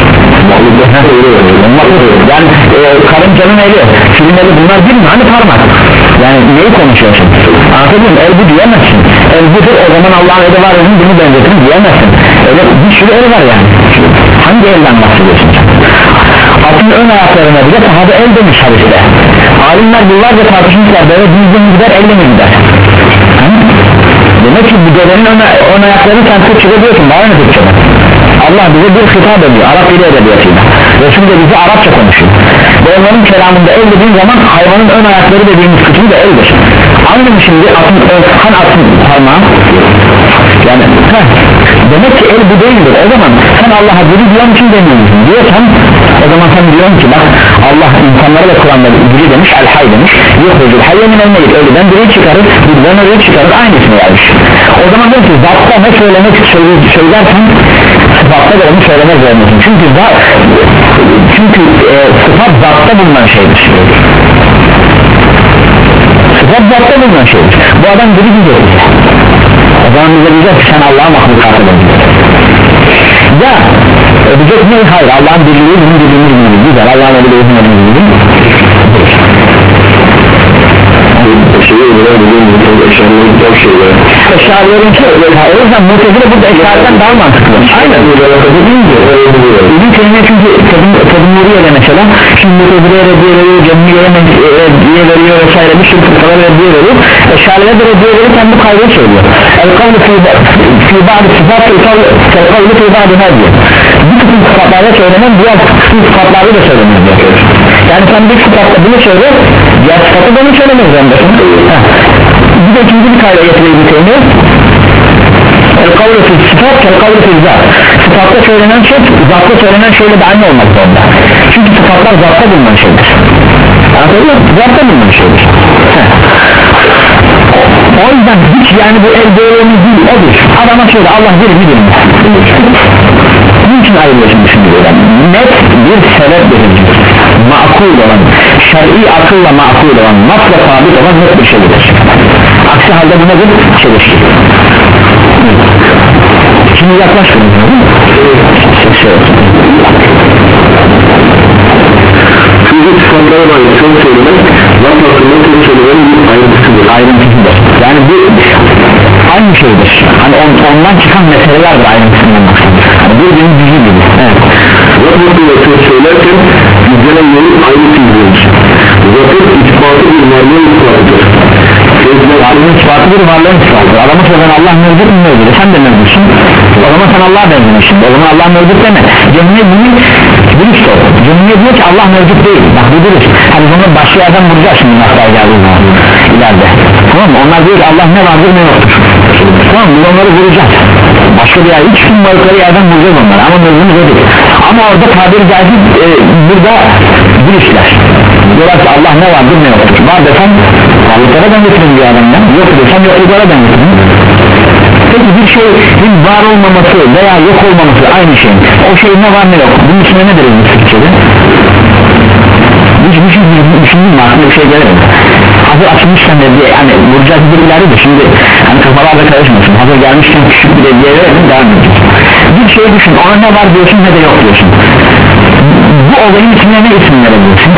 Yani e, karıncanın eli, filin eli bunlar değil mi? Hani parmak? Yani neyi konuşuyorsun? Anladın mı? El bu diyemezsin. El budur, o zaman Allah'ın eli var dedim, bunu benzetin diyemezsin. Öyle bir sürü el var yani. Hangi elden bahsediyorsun sen? Atın ön ayaklarına bile sahabe el demiş hadiste. Alimler yıllarca tartışmışlar, böyle düzgün gider, elle mi gider? Ha? Demek ki bu devenin ön, ön ayaklarını sen Türkçe'de diyorsun, bana ne Türkçe'de? Allah bize bir hitap ediyor, Arap dili edebiyatıyla. Resul de bize Arapça konuşuyor. Ve onların kelamında el dediğin zaman hayvanın ön ayakları dediğimiz kısmı da eldir. Anladın mı şimdi atın, hani atın parmağı? Yani heh, demek ki el bu değildir. O zaman sen Allah'a biri diyor musun demiyor musun? Diyorsan o zaman sen diyorsun ki bak Allah insanlara da Kur'an'da biri demiş, el hay demiş. Yok hocam hayye minel meyyit, ölüden biri çıkarır, birden öyle çıkarır, aynısını vermiş. O zaman diyorsun ki zatta ne söylemek söylersen sıfatta da onu söylemek zorundasın. Çünkü zat, çünkü e, sıfat zatta bulunan şeydir. Sıfat zatta bulunan şeydir. Bu adam biri gidiyor. O zaman bize diyecek ki sen Allah'a mahlukatı dönüyorsun. Ya ödeyecek mi? Hayır, Allah'ın birliği bizim birliğimiz gibi güzel. Allah'ın öyle bizim birliğimiz gibi şeyi öyle dediğim gibi eşarların çok şeyler eşarların çok o yüzden mutezile burada eşardan daha mantıklı. Aynen dediğim gibi İbn Teymiye çünkü Tedmuriye'de mesela şimdi mutezileye reddiyeleri cenneye reddiye veriyor vesaire bir sürü fırkalar reddiye veriyor. Eşariler de reddiye verirken bu kaydı söylüyor. El kavlu fi ba'di sıfat el kavlu fi ba'di hadiye. Bir kısım sıfatlarda söylenen diğer kısım sıfatlarda da söylenir diyor. Yani sen bir sıfatla bunu söyle, diğer sıfatı da bunu söylemek zorundasın. Bir de ikinci bir kayda getireyim seni. El kavlu fi sıfat el kavlu fi zat. Sıfatta söylenen şey zatta söylenen şeyle de aynı olmak zorunda. Çünkü sıfatlar zatta bulunan şeydir. Anladın mı? Zatta bulunan şeydir. O yüzden hiç yani bu el doğruluğumuz değil odur. Adama söyle Allah bilir mi bilir. Bunun için ayrılıyorsun düşünüyorum. Net bir sebep verici. Makul olan, şer'i akılla makul olan, nasla sabit olan net bir şeydir. Aksi halde bu nedir? Çelişki. Şimdi yaklaşmayın. Çünkü sıfatlara dair çok söylemek laf hakkında çok söylemenin bir ayrıntısıdır. Ayrıntısıdır. Yani bu aynı şeydir. Hani on, ondan çıkan meselelerdir ayrıntısından baksanız. Hani birbirini düzgün gibi. Evet. Laf hakkında çok söylerken yüzlenen yerin ayrı çizgilir. Zaten ispatı bir varlığın ispatıdır. Varlığın ispatı bir varlığın ispatıdır. Adamı söylen Allah mevcut mu mevcut? Sen de mevcutsun. O zaman sen Allah'a benzemişsin. O zaman Allah mevcut deme. Cemile bunu dürüst ol. Cemile diyor ki Allah mevcut değil. Bak bu dürüst. Hani bunu başka yerden vuracağız şimdi nasıl geldiği zaman ileride. Tamam mı? Onlar diyor ki Allah ne vardır ne yoktur. Tamam mı? Biz onları vuracağız. Başka bir yer hiç kim varlıkları yerden vuracağız onları. Ama mevzumuz o değil. Ama orada tabiri caizse e, burada dürüstler. Diyorlar ki Allah ne vardır ne yoktur. Var desem varlıklara ben getirin bir adamdan. Yok desem yoklulara ben getirin. Peki bir şeyin var olmaması veya yok olmaması aynı şey. O şey ne var ne yok. Bunun içine ne deriz Türkçe'de? Hiç düşündüm mü aklına bir şey gelir mi? Hazır açılmışken de diye yani vuracağız bir ileri de şimdi hani kafalarda karışmasın. Hazır gelmişken küçük bir de diye verelim devam edeceğiz. Bir şey düşün ona ne var diyorsun ne de yok diyorsun. Bu olayın içine ne isim verebilirsin?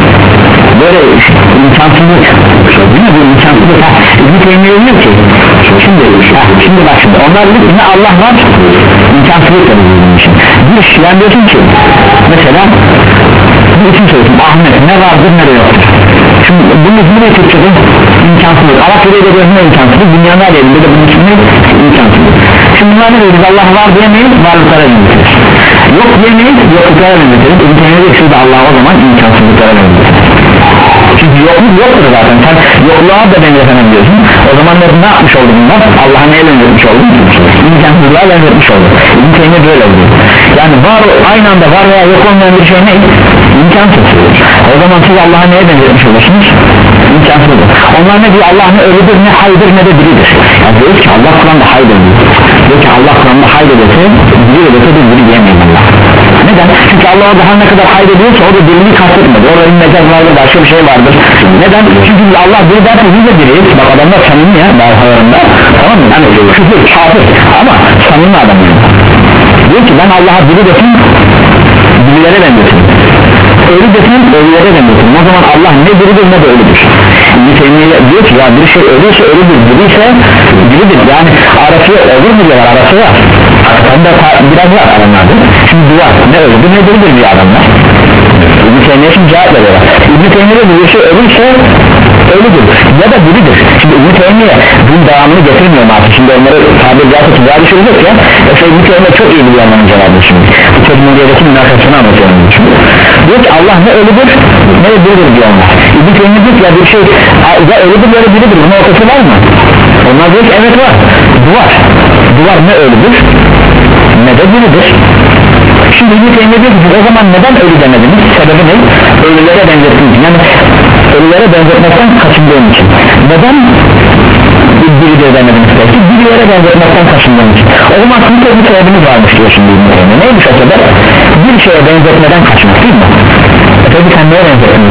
Böyle imkansızlık değil mi bu imkansızlık ha İbn-i Teymiye diyor ki şimdi, ha, şimdi bak şimdi onlar diyor ki ne Allah var imkansızlık da bizim için bir şey yani diyorsun ki mesela bir isim söylüyorsun Ahmet ne vardır ne de yoktur şimdi bunun ismi ne Türkçe'de imkansızlık Arapça'da da ne imkansızlık dünyanın her yerinde de bunun ismi imkansızlık şimdi bunlar ne diyor biz Allah var diyemeyiz varlıklara benzeteriz yok diyemeyiz yokluklara benzeteriz İbn-i Teymiye diyor ki Allah o zaman imkansızlıklara benzeteriz çünkü yokluk yoktur zaten sen yokluğa da benzetemebiliyorsun o zaman ne, ne yapmış oldu bunlar Allah'a neye benzetmiş oldu imkansızlığa benzetmiş oldu İbn-i Teymiye böyle oluyor yani var aynı anda var veya yok olmayan bir şey ne imkansız o zaman siz Allah'a neye benzetmiş olursunuz imkansızdır onlar ne diyor Allah ne ölüdür ne haydır ne de biridir yani diyor ki Allah Kur'an'da haydır diyor ki Allah Kur'an'da haydır dese biri de dese de biri diyemeyiz Allah neden? Çünkü Allah orada her ne kadar hayır ediyorsa orada birliği kastetmedi orada bir mecaz vardır başka bir şey vardır neden? Çünkü Allah bir derse biz de biriyiz bak adamlar samimi ya daha hayırında tamam mı? Yani küfür, kafir ama samimi adam yani diyor ki ben Allah'a biri desin birilere benzetin ölü desin ölülere benzetin o zaman Allah ne biridir ne de ölüdür İbn-i Teymiye diyor ki ya bir şey ölüyse ölüdür biriyse biridir yani arası olur mu diyorlar arası var arasında biraz var adamlardır şimdi duvar ne ölüdür ne biridir bir adamlar İbn-i Teymiye şimdi cevap veriyorlar İbn-i Teymiye bir şey ölüyse ölüdür ya da biridir şimdi İbn-i Teymiye bunun devamını getirmiyor artık şimdi onları tabir caizse tuzağa düşürecek ya yoksa İbn-i Teymiye çok iyi biliyor onların cevabını şimdi bu teknolojideki münakaşasını anlatıyorum şimdi diyor ki Allah ne ölüdür ne de biridir diyor onlar İbn-i Teymiye diyor ki ya bir şey ya ölüdür ya da biridir bunun ortası var mı onlar diyor ki evet var duvar duvar ne ölüdür ne de biridir şimdi İbn-i Teymiye diyor ki o zaman neden ölü demediniz sebebi ne ölülere benzettiniz yani ölülere benzetmekten kaçındığım için neden biridir demediniz peki birilere benzetmekten kaçındığım için o zaman sizin bir sebebiniz varmış diyor şimdi İbn-i Teymiye neymiş o sebep bir şeye benzetmeden kaçmak değil mi e peki sen neye benzettin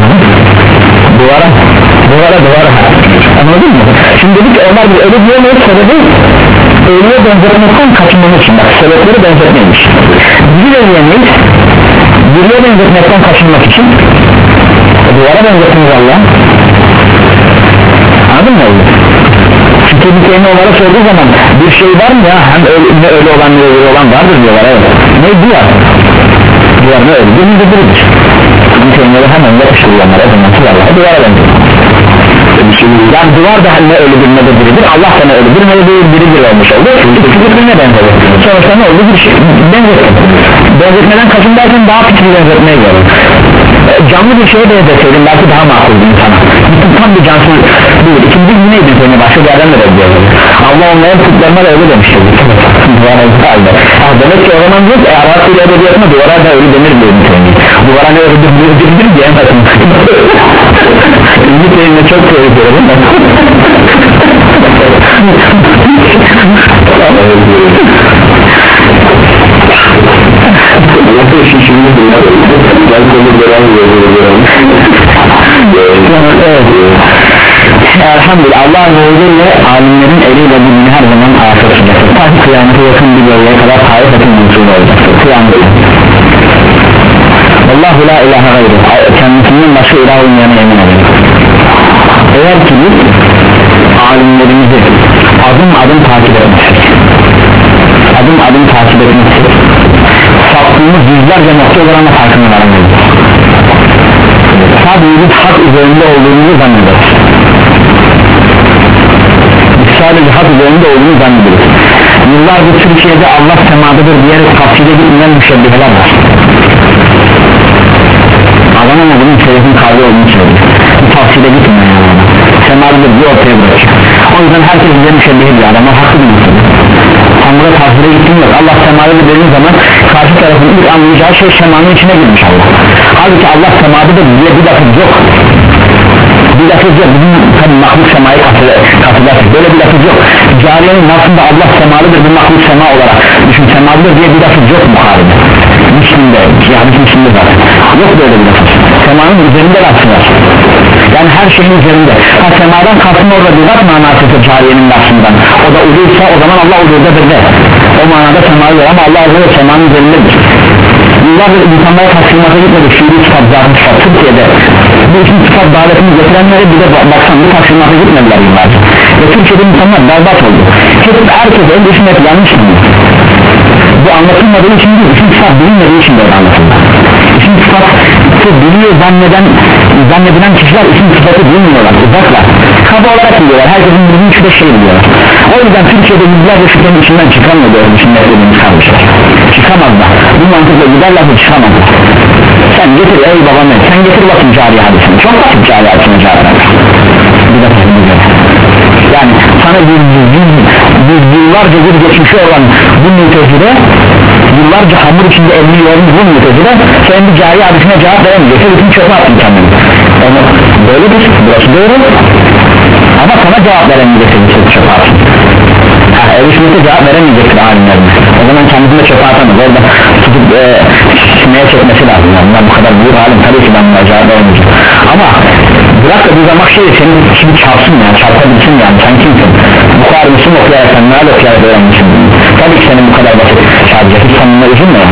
duvara duvara duvara anladın mı şimdi dedik ki onlar bir ölü diyemeyiz sebebi ölüye benzetmekten kaçınmak için bak sebepleri benzetmeymiş biri de diyemeyiz biriye benzetmekten kaçınmak için duvara benzettiniz Allah anladın mı öyle çünkü bir kelime olarak sorduğu zaman bir şey var mı ya hem öyle, ne öyle olan ne öyle olan vardır diyorlar evet ne duvar duvar ne öyle bir de biridir İbn-i hemen yapıştırıyorlar o zaman silahlar duvara benziyor. Yani duvar da ne ölüdür ne de biridir, Allah da ne ölüdür ne de biridir olmuş oldu. İkisi ne benziyor? Sonuçta ne oldu? Bir şey benzetme. Benzetmeden kasım derken daha küçük bir benzetmeye göre. Canlı bir şeye benzetseydin belki daha makul bir insana. Bütün tam bir cansız değil. İkinci bir neydi seni başka bir yerden de benziyor. Allah onların kutlarına da öyle demiştir. Duvara halde. Ah, demek ki o zaman yok. E, Arap ile edebiyatına duvara da ölü denir diyor niteliği. Duvara ne ölüdür ölüdür diyemezsin. Niteliğine çok tehlikeli değil mi? Nasıl şişimiz bunlar? Ben konu veren veriyorum. Evet. Elhamdülillah Allah Azze ve Celle alimlerin eliyle bildiğini her zaman afet edecektir. Ta ki kıyamete yakın bir bölgeye kadar tarif etin mümkün olacaktır. Kıyamete. Allahu la ilahe gayru. Kendisinden başka ilah olmayana emin ederim. Eğer ki biz alimlerimizi adım adım takip etmiştik, adım adım takip etmiştik, saptığımız yüzlerce nokta olarak farkına varamayız. Sadece biz hak üzerinde olduğumuzu zannederiz. Biz sadece hak üzerinde olduğunu zannederiz. Yıllarca Türkiye'de Allah semadadır diyerek tafsile gitmeyen müşebbiheler var. Adam ama bunun şerefin kavga olduğunu söylüyor. Bu tafsile gitmeyen yani. Semadıdır diye ortaya bırakıyor. O yüzden herkes bize müşebbihe diyor. Adamlar haklı bir mesele. Tanrı'da tafsile gittiğim yok. Allah semadıdır dediğin zaman karşı tarafın ilk anlayacağı şey semanın içine girmiş Allah. Halbuki Allah semadıdır diye bir lafız yok. Bir lafız yok. Bizim tabi mahluk semayı katılarsın. Böyle bir lafız yok. Cariyenin aslında Allah semalıdır bir mahluk sema olarak düşün, semalıdır diye bir lafız yok Bukhari'de. Müslim'de, yani Müslim'de zaten yok böyle bir lafız. Semanın üzerinde lafız var. Yani her şeyin üzerinde. Ha semadan kalkın orada bir laf manasıdır cariyenin lafından. O da uluysa o zaman Allah uluyordadır de. O manada semayı ama Allah uluyor semanın üzerindedir. Yıllardır insanlara taslimata gitmedi. Şiiri kitap, zaten kitap Türkiye'de bu için kitap davetini getirenlere bir de baksan bu taslimata gitmediler yıllarca. Ve Türkiye'de insanlar berbat oldu. Hep herkes en düşünmek yanlış mı? Bu anlatılmadığı için değil, isim sıfat bilinmediği için böyle anlatıldı. İsim sıfat biliyor zanneden, zannedilen kişiler isim sıfatı bilmiyorlar, uzaklar. Kaba olarak biliyorlar, herkesin bildiği şurada şey biliyorlar. O yüzden Türkiye'de yüzlerce şüphenin içinden çıkamıyor böyle düşünmek dediğimiz kardeşler. Çıkamazlar, bu mantıkla giderlerse çıkamazlar. Sen getir ey babam ey, sen getir bakın cari hadisini, çok basit cari hadisini cari hadisini. Bir dakika bir dakika. Yani sana bir, bir, bir yıllarca bir geçmişi olan bu mütezile, yıllarca hamur içinde elini yormuş bu mütezile senin bir cari hadisine cevap veremeyecekse bütün çöpe attın kendini. Onu böyledir, burası doğru ama sana cevap veremeyecekse bütün çöpe attın. Ehl-i sünnete cevap veremeyecektir alimlerine. O zaman kendisine çöpe atamaz, orada tutup e, sineye çekmesi lazım. Yani bu kadar büyük alim tabii ki ben buna cevap veremeyeceğim. Ama bırak da bir zaman şey senin şimdi çarpsın yani, çarpabilsin yani, sen kimsin? Bukhari Müslim okuyarak sen nerede okuyarak öğrenmişsin? Tabii ki senin bu kadar basit çarpacak, hiç sonunda üzülme yani.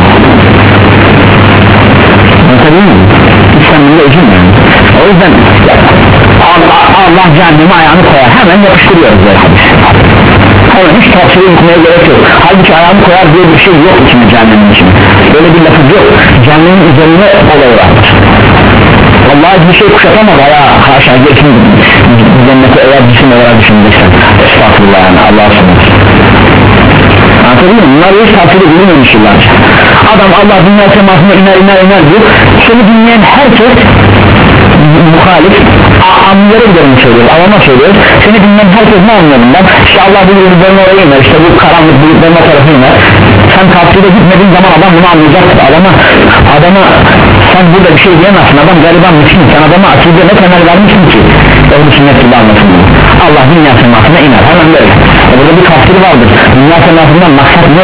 Anlatabiliyor muyum? Hiç sonunda üzülme yani. O yüzden Allah, Allah cehenneme ayağını koyar, hemen yapıştırıyoruz böyle hadis. Hayır, hiç tavsiye etmeye gerek yok. Halbuki ayağını koyar diye bir şey yok içinde cehennemin içinde. Böyle bir lafız yok. Cehennemin üzerine olayı vardır. Vallahi bir şey kuşatamaz ya, haşa geçin cennete eğer cisim olarak düşüneceksen. Estağfurullah yani, Allah'a sınır. Anlatabiliyor muyum? Bunlar hiç tavsiye edilmemiş yıllarca. Adam Allah dünya semasına iner iner iner diyor. Seni dinleyen herkes muhalif amları giderini söylüyor, avama söylüyor. Seni dinleyen herkes ne anlıyor bundan? İşte Allah bu yürüdüğünü oraya iner, işte bu karanlık büyüklerin o tarafı iner. Sen tavsiyede gitmediğin zaman adam bunu anlayacaktır. Adama, adama sen burada bir şey diyemezsin, adam gariban mısın? Sen adama akide ne temel vermişsin ki? Ehl-i sünnet gibi anlasın bunu. Allah dünya semasına iner, hemen böyle. E burada bir tafsiri vardır. Dünya semasından maksat ne?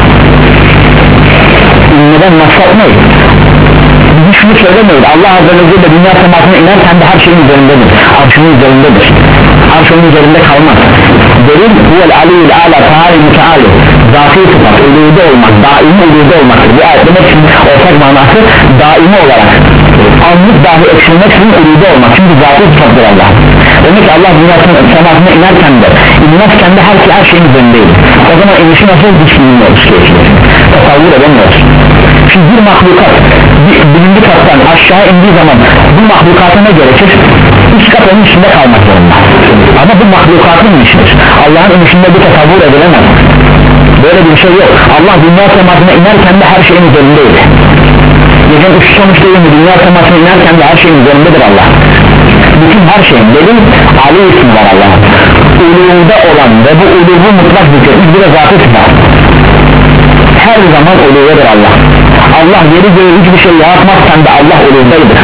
İnneden maksat ne? Bizi şunu söylemiyoruz, Allah Azze ve Celle dünya semasına iner, kendi her şeyin üzerindedir, arşının üzerindedir, arşının üzerinde kalmaz. Delil huvel aliyyül ala ta'ali müteali, zati sıfat, ulude olmak, daimi ulude olmaktır. Bu ayet demek için ortak manası daimi olarak anlık dahi eksilmek için ulude olmak, çünkü zati sıfattır Allah. Demek ki Allah dünya semasına inerken de inmezken de her, her şeyin üzerindeydi. O zaman inişi nasıl düşünülmüyoruz ki? Tasavvur edemiyoruz. Şimdi bir mahlukat bir, birinci kattan aşağı indiği zaman bu mahlukata ne gerekir? Üst kat onun içinde kalmak zorunda. Ama bu mahlukatın işidir. Allah'ın inişinde bir tasavvur edilemez. Böyle bir şey yok. Allah dünya semasına inerken de her şeyin üzerindeydi. Gecenin üç sonuçta yine dünya semasına inerken de her şeyin üzerindedir Allah. Bütün her şeyin delil Ali ismi var Allah'ın. Uluğunda olan ve bu uluğu mutlak zikretmiş bir de zatı sıfat. Her zaman uluğudur Allah. Allah yeri göğü hiçbir şey yaratmazken de Allah uluğundaydır.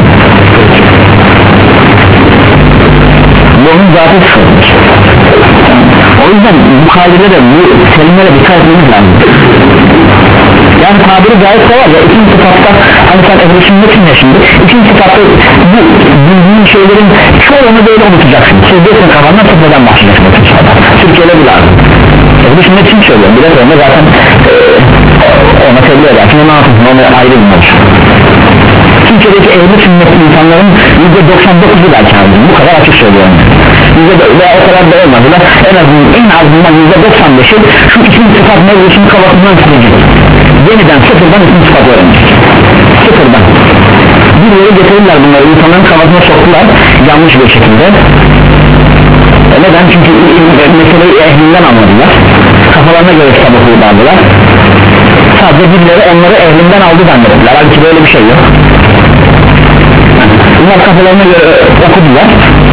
Bu onun zatı sıfatıdır. O yüzden bu kaidelere bu kelimelere dikkat etmemiz lazım. Yani tabiri caizse var ya ikinci sıfatta hani sen ehli sünnetin ya şimdi ikinci sıfatta bu bildiğin şeylerin çoğunu böyle unutacaksın. Siz diyorsun kafandan sıfırdan başlayacaksın Türkiye'de bu lazım. Ehli sünnet için söylüyorum biraz sonra zaten e, ona tebliğ edersin ona anlatırsın ona ayrı bir olsun. Türkiye'deki ehli sünnetli insanların yüzde doksan dokuzu belki aldım bu kadar açık söylüyorum. Yüzde veya o kadar da olmadılar en azından en azından yüzde doksan beşi şu ikinci sıfat mevzusunu kafasından silecek. Yeniden sıfırdan ikinci sıfat öğrenecek. Sıfırdan. Bir yere getirirler bunları insanların kafasına soktular yanlış bir şekilde. E neden? Çünkü meseleyi ehlinden anladılar. Kafalarına göre kitap okuyorlardılar. Sadece birileri onları ehlinden aldı zannettiler. Halbuki böyle bir şey yok. Bunlar kafalarına göre okudular.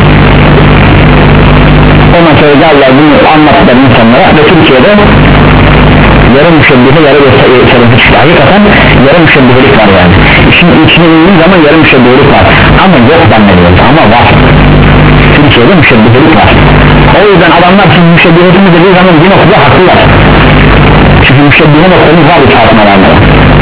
Ondan sonra geldiler bunu anlattılar insanlara ve Türkiye'de yarı müşebbihe yarı gösterisi çıktı. Hakikaten yarı müşebbihelik var yani. İşin içine indiği zaman yarı müşebbihelik var. Ama yok zannediyoruz ama var. Türkiye'de müşebbihelik var. O yüzden adamlar şimdi müşebbihesini dediği zaman bir noktada haklılar. Çünkü müşebbihe noktamız var bu çarpmalarla.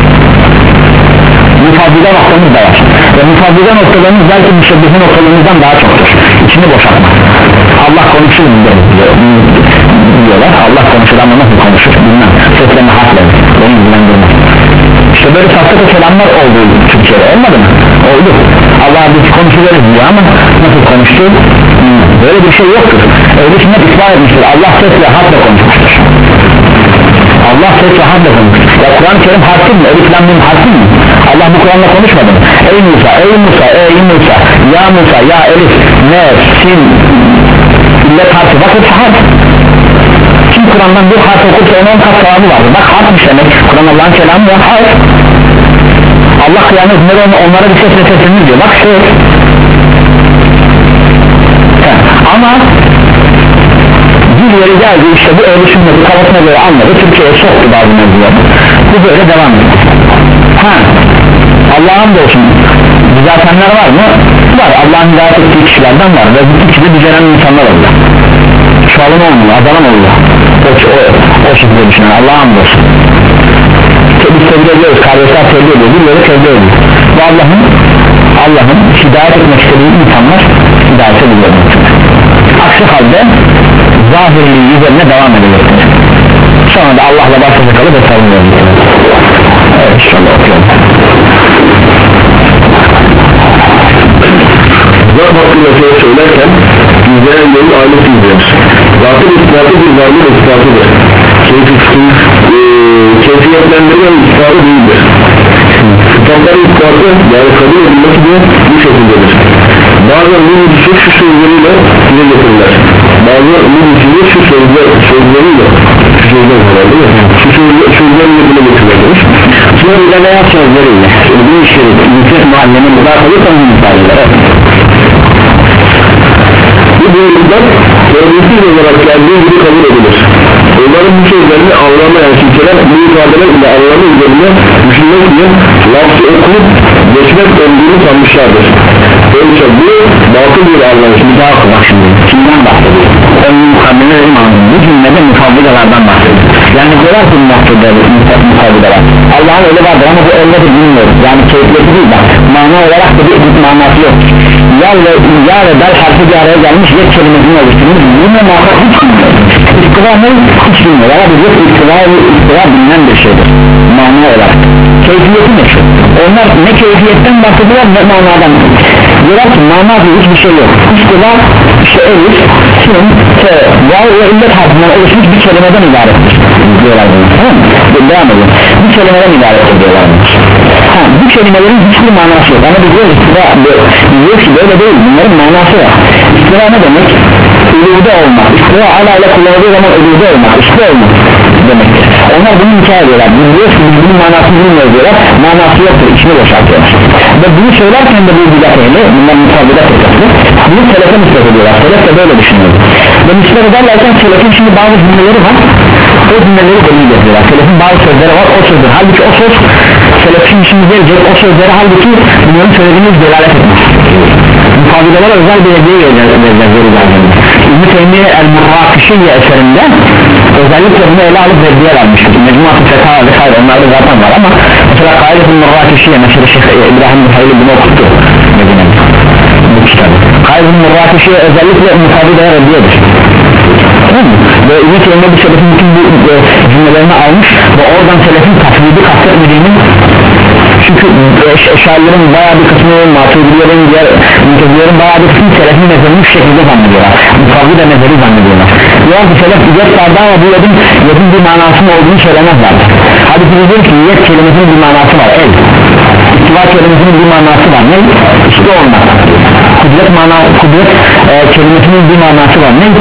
Mufadile noktamız da var. Ve mufadile noktalarımız belki müşebbihe noktalarımızdan daha çoktur. İçini boşaltmak. Allah konuşur mu diyorlar. Allah konuşur ama nasıl konuşur bilmem. Seslerini hakları. Beni ilgilendirmez. İşte böyle sahte kelamlar oldu Türkiye'de olmadı mı? Oldu. Allah biz konuşuyoruz diyor ama nasıl konuştu? Böyle bir şey yoktur. Öyle sünnet ispat etmiştir. Allah ses ve harfle konuşmuştur. Allah ses ve harfle konuşmuştur. Ya Kur'an-ı Kerim harfi mi? Elif lam mim harfi mi? Allah bu Kur'an'la konuşmadı mı? Ey Musa, ey Musa, ey Musa, ya Musa, ya Elif, ne, sin, illet harfi. Bak hepsi harf. Kim Kur'an'dan bir harf okursa onun on kat sevabı vardır. Bak harfmiş demek. Kur'an Allah'ın kelamı ya harf. Allah kıyamet günleri onlara bir ses ve sesini diyor. Bak ses. Ama bir yeri geldi işte bu ehl-i sünneti kafasına göre anladı. Türkiye'ye soktu bazı mevzuları. Bu böyle devam etti. Ha, Allah'ın da olsun düzeltenler var mı? Var. Allah'ın hidayet ettiği kişilerden var ve bu kişide düzelen insanlar oldu. Çoğalın olmuyor, azalan oluyor. O, o, o şekilde düşünün. Allah'ın da olsun. Biz tebliğ ediyoruz, kardeşler tebliğ ediyor, birileri tebliğ ediyor. Bu Allah'ın Allah'ın hidayet etmek istediği insanlar hidayete buluyor. Aksi halde zahirliği üzerine devam edecektir. Sonra da Allah'la baş başa kalıp hesabını verecektir. Evet inşallah okuyorum. Zat hakkında şey söylerken yüzleyen yolu alet izliyoruz. Zatın ispatı bir varlık ispatıdır. Keyfiyetlendirme ispatı değildir. Sıfatların ispatı yani kabul edilmesi de bu şekildedir. Bazen bu müdüsü şu sözleriyle dile getirirler. Bazen bu müdüsü şu sözler, sözleriyle şu sözler var değil mi? Şu sözler, sözleriyle dile getirirler. Sözleriyle veya sözleriyle bu işleri yüksek mahallenin bırakılıp onun ifadeleri. Bu buyuruklar terbiyesiz olarak geldiği gibi kabul edilir. Onların bu sözlerini anlamayan kimseler bu ifadeler ile anlamı üzerine düşünmek diye lafzı okuyup geçmek olduğunu sanmışlardır. Oysa bu batıl bir anlayış. Bir daha oku bak şimdi. Kimden bahsediyor? Onun mukabbeler imanı. Bu cümlede mukabbelerden bahsediyor. Yani diyorlar ki mukabbeler. Allah'ın öyle vardır ama bu öyledir bilmiyoruz. Yani keyfiyeti değil bak. Mana olarak da bir manası yok. Ya ve ya ve dal harfi bir araya gelmiş yet kelimesini oluşturmuş. Bununla muhakkak hiç bilmiyoruz. İstiva ne? Hiç bilmiyoruz. Ama biz yok istiva ve istiva bilinen bir şeydir. Mana olarak. keyfiyeti meşhur. Onlar ne keyfiyetten bahsediyorlar ne manadan. Diyorlar ki mana diye hiçbir şey yok. İstila işte elif, sin, te, vav ve illet harfinden oluşmuş bir kelimeden ibarettir diyorlar bunu, tamam mı? Devam edin. Bir kelimeden ibarettir diyorlar bunu. Ha, bu kelimelerin hiçbir manası yok. Ama diyor istila diyor ki böyle değil, bunların manası var. İstila ne demek? Ulude olmak. İstila ala ile kullanıldığı zaman ulude olmak, üstü olmak demektir. Onlar bunu hikaye ediyorlar. Diyor ki bunun manasını bilmiyor diyorlar. Manası yoktur, içini boşaltıyorlar. Ve bunu söylerken de bu bidat ehli, bunların mutabıda fırkası, bunu selefe nispet ediyorlar. Selef de böyle düşünüyor. Ve nispet ederlerken selefin şimdi bazı cümleleri var. O cümleleri delil yapıyorlar. Selefin bazı sözleri var, o sözler. Halbuki o söz selefin şimdi gelecek, o sözleri halbuki bunların söylediğiniz delalet etmez. Mukabileler özel bir hediye verirler. İbn-i Teymiye el-Murrakişiyye eserinde özellikle bunu ele alıp reddiye vermiştir. Mecmuat-ı Fetha vesaire onlarda zaten var ama mesela Kaid-i Murrakişiyye mesela Şeyh İbrahim Muhayli bunu okuttu Medine'de bu kitabı. Kaid-i Murrakişiyye özellikle mukabilelere reddiyedir. Ve İbn-i Teymiye bu selefin bütün bu cümlelerini almış ve oradan selefin taklidi kastetmediğini, çünkü eşarilerin bayağı bir kısmı, maturidilerin, diğer müntezilerin bayağı bir kısmı selefin mezherini şu şekilde zannediyorlar. Mukavvi de mezheri zannediyorlar. Diyor ki selef yet vardı ama bu yedin, yedin bir manasının olduğunu söylemezler. Hadi biz diyor ki yet kelimesinin bir manası var, el. İstiva kelimesinin bir manası var, ne? İşte olmak. Kudret mana, kudret e, kelimesinin bir manası var, ne?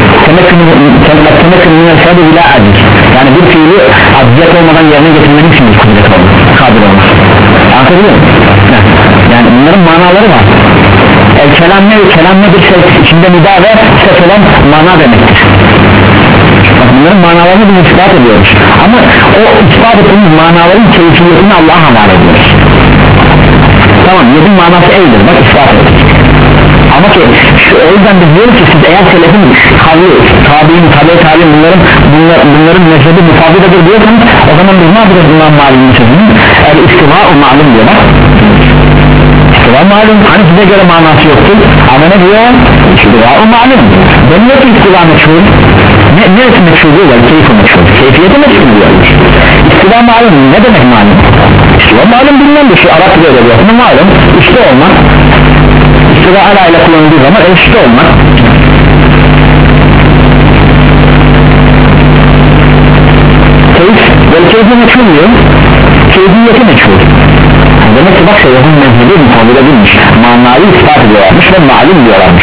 Temekkünün sadece ila aciz. Yani bir fiili acziyet olmadan yerine getirmenin için kudret olur, kadir olmaz. Anlatabiliyor muyum? Yani bunların manaları var. El kelam ne? Kelam nedir? Şey, içinde nida ve ses olan mana demektir. Bak bunların manalarını biz ispat ediyoruz. Ama o ispat ettiğimiz manaların keyfiyetini Allah'a havale ediyoruz. Tamam, yedin manası eldir, bak ispat ettik. Ama ki şu, o yüzden biz diyoruz ki siz eğer selefin kavli, tabi'in, tabi tabi'in bunların, bunlar, bunların mezhebi mutabıdadır diyorsanız o zaman biz ne yapacağız bundan malum sözünün? El istiva-u malum diyorlar. İstiva malum, hani size göre manası yoktur ama ne diyor? İstiva-u malum. Deniyor ki istiva meçhul. Ne, neresi meçhul diyorlar? Keyfi meçhul. Keyfiyeti meçhul diyorlar. İstiva malum ne demek malum? İstiva malum bilmem bir şey, Arap böyle diyor. Ama malum üstte olmak, İstiva ala ile kullanıldığı zaman eşit olmak. Keyif, böyle keyfi meçhul diyor. Keyfiyeti meçhul. Demek ki bak şeyhun mezhebi mutabık edilmiş, manayı ispat ediyorlarmış ve malum diyorlarmış.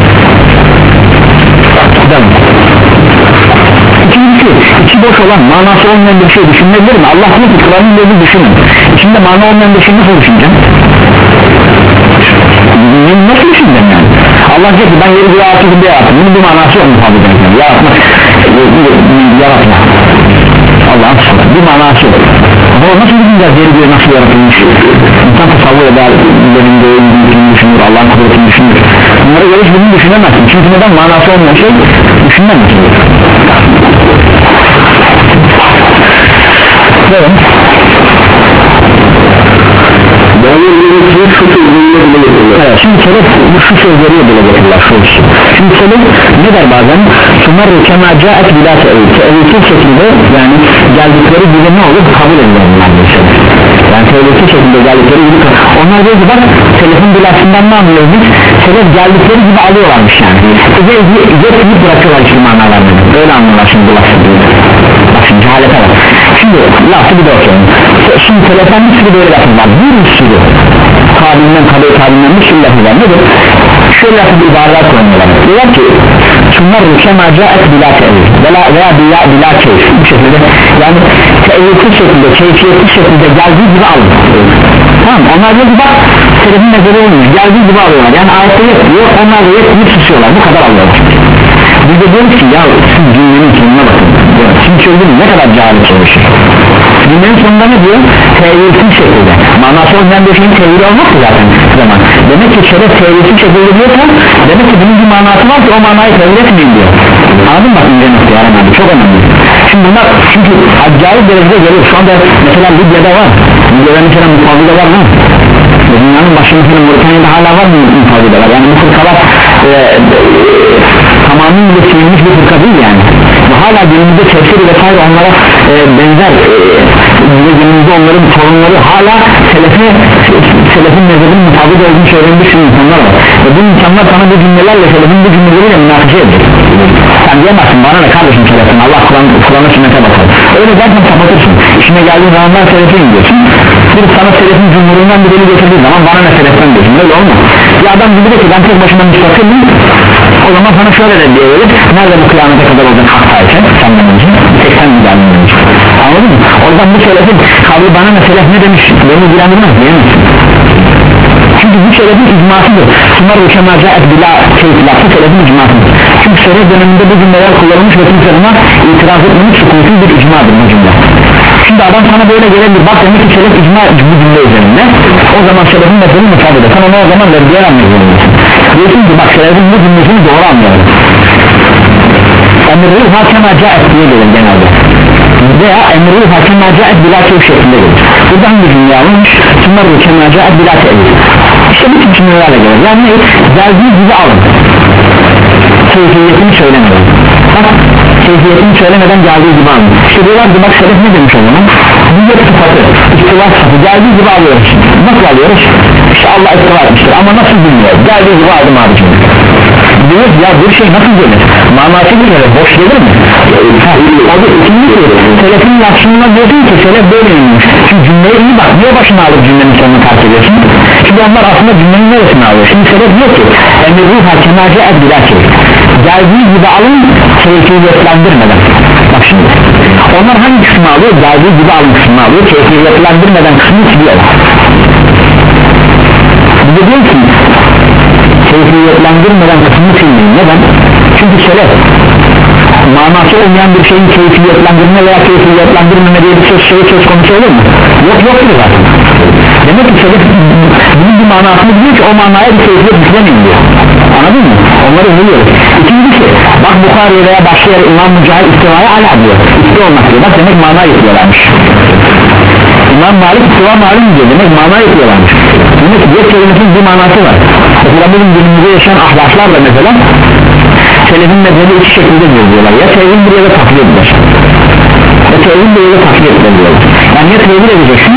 İkincisi, içi boş olan, manası olmayan bir şey düşünebilir mi? Allah diyor ki Kur'an'ın dediğini düşünün. İçinde mana olmayan bir şey nasıl düşüneceğim? Nasıl düşüneceğim yani? Allah diyor ki ben yeri bir yaratım bir yaratım, bunun bir manası yok mutabık edilmiş. Yaratmak, yaratmak. Allah'ın sıfatı, bir manası yok. Ama nasıl düşüneceğiz yeri bir nasıl yaratılmış? İnsan tasavvur eder, benim de öldüğünü düşünür, Allah'ın kudretini düşünür. Bunları göre hiçbirini düşünemezsin. Çünkü neden manası olmayan şey düşünemezsin. Evet. Evet, şimdi selef bu şu sözleri bile getirirler şu iş. Şimdi selef ne der bazen? Şunlar kema caet bila te'evil. Te'evilsiz şekilde yani geldikleri gibi ne olur? Kabul ediyorlar bu selef. Yani te'evilsiz şekilde geldikleri gibi onlar diyor ki bak selefin bilasından ne anlıyoruz biz? Selef geldikleri gibi alıyorlarmış yani. Size yetkinlik bırakıyorlar hiçbir manalarını. Öyle anlıyorlar şimdi bu lafı diyor. Bak şimdi cehalete bak. Şimdi lafı bir de okuyalım. Şimdi seleften bir sürü böyle lafı var. Bir sürü tabinden tabi tabinden bir sürü lafı var. Nedir? Şöyle lafı bir ibareler kullanıyorlar. Diyorlar ki şunlar rükema caet bila tevil veya bila, bila keyif bu şekilde yani tevilsiz şekilde keyfiyetsiz şekilde geldiği gibi alın. Tamam, onlar diyor ki bak selefin mezarı olmuş geldiği gibi alıyorlar. Yani ayette yok diyor, onlar da yok deyip susuyorlar, bu kadar alıyorlar. Biz de diyoruz ki ya siz dünyanın sonuna bakın. Şimdi çözdüm ne kadar cahil çalışır. Dünyanın sonunda ne diyor? Tevilsiz şekilde. Manası olmayan bir şeyin tevili olmaz ki zaten zaman. Demek ki şöyle tevilsiz şekilde diyorsa demek ki bunun bir manası var ki o manayı tevil etmeyin diyor. Anladın mı? İnce nokta yani çok önemli. Şimdi bunlar çünkü acayip derecede geliyor. Şu anda mesela Libya'da var. Libya'da mesela mutfağında var mı? Dünyanın başında mesela Moritanya'da hala var mı mutfağında var? Yani bu fırkalar e, e, tamamıyla silinmiş bir fırka değil yani. Ve hala günümüzde tefsiri vesaire onlara e, benzer e, günümüzde onların torunları hala selefe, selefin mezhebinin mutabık olduğunu söyleyen bir sürü insanlar var ve bu insanlar sana bu cümlelerle selefin bu cümleleriyle münakaşa edecek. Sen diyemezsin bana ne kardeşim selefin, Allah Kur'an'a Kur'an sünnete bakar, öyle derken kapatırsın. İşine geldiğin zamanlar selefin diyorsun, bir sana selefin cumhurundan bir deli getirdiği zaman bana ne seleften diyorsun, öyle olmaz. Bir adam gibi de ki ben tek başıma müstakildim, o zaman sana şöyle reddiye verir, nerede bu kıyamete kadar olacak haktayken senden önce seksen milyardan önce, anladın mı? Oradan bu selefin kavli bana ne selef ne demiş beni ilgilendirmez diyemezsin. Çünkü bu selefin icmasıdır. Sümer ve kemacaet bila keyiflatı selefin icmasıdır. Çünkü selef döneminde bu cümleler kullanılmış ve kimse buna itiraz etmemiş, sukutu bir icmadır bu cümle. Şimdi adam sana böyle gelebilir, bak demek ki selef icma bu cümle üzerinde, o zaman selefin mezhebini müsaade eder, sen onu o zaman reddiye anlayabilirsin. Diyorsun ki bak selefin bu cümlesini doğru anlayalım. Emri hakema caet diye gelir genelde veya emri hakema caet bila keyif şeklinde gelir. Buradan bir cümle alınmış, sümer ve kema caet bila keyif. İşte bu tip cümlelerle gelir. Yani ne? Geldiği gibi alın, keyfiyetini söylemeden, bak keyfiyetini söylemeden geldiği gibi alın. İşte diyorlar ki bak selef ne demiş o zaman? Büyük sıfatı, istiva sıfatı geldiği gibi alıyoruz. Nasıl alıyoruz? İşte Allah istiva etmiştir ama nasıl bilmiyor? Geldiği gibi aldım abicim. Diyor ya bir şey nasıl gelir? Manası bir kere boş gelir mi? Abi ikincisi selefin lafzına diyorsun ki selef böyleymiş. Şimdi cümleye iyi bak, niye başına alıp cümlenin sonunu terk ediyorsun? Çünkü onlar aslında cümlenin neresini alıyor? Şimdi selef diyor ki emri hakemacı edbilaçı geldiği gibi alın, keyfiyetlendirmeden. Bak şimdi onlar hangi kısmı alıyor? Geldiği gibi alın kısmını alıyor, keyfiyetlendirmeden kısmını siliyorlar. Bir de diyor ki keyfiyetlendirmeden kısmını silmeyin. Neden? Çünkü selef manası olmayan bir şeyin keyfiyetlendirme veya keyfiyetlendirmeme diye bir söz, şey söz konusu olur mu? Yok yoktur zaten. Demek ki selef bunun bir manasını biliyor ki o manaya bir keyfiyet yüklemeyin diyor. Anladın mı? Onları biliyoruz. İkincisi bak Bukhari'ye veya başka yere İmam Mücahit istivaya ala diyor. İstiyor olmak diyor. Bak demek mana yüklüyorlarmış. İmam Malik istiva malum diyor. Demek mana yüklüyorlarmış. Demek ki bir kelimesinin bir manası var. Mesela bugün günümüzde yaşayan ahlaklar da mesela selefin mezhebi iki şekilde diyorlar. Ya tevhid ya da takdir edilir. Ya tevhid ya da takdir edilir. Yani ya tevhid edeceksin.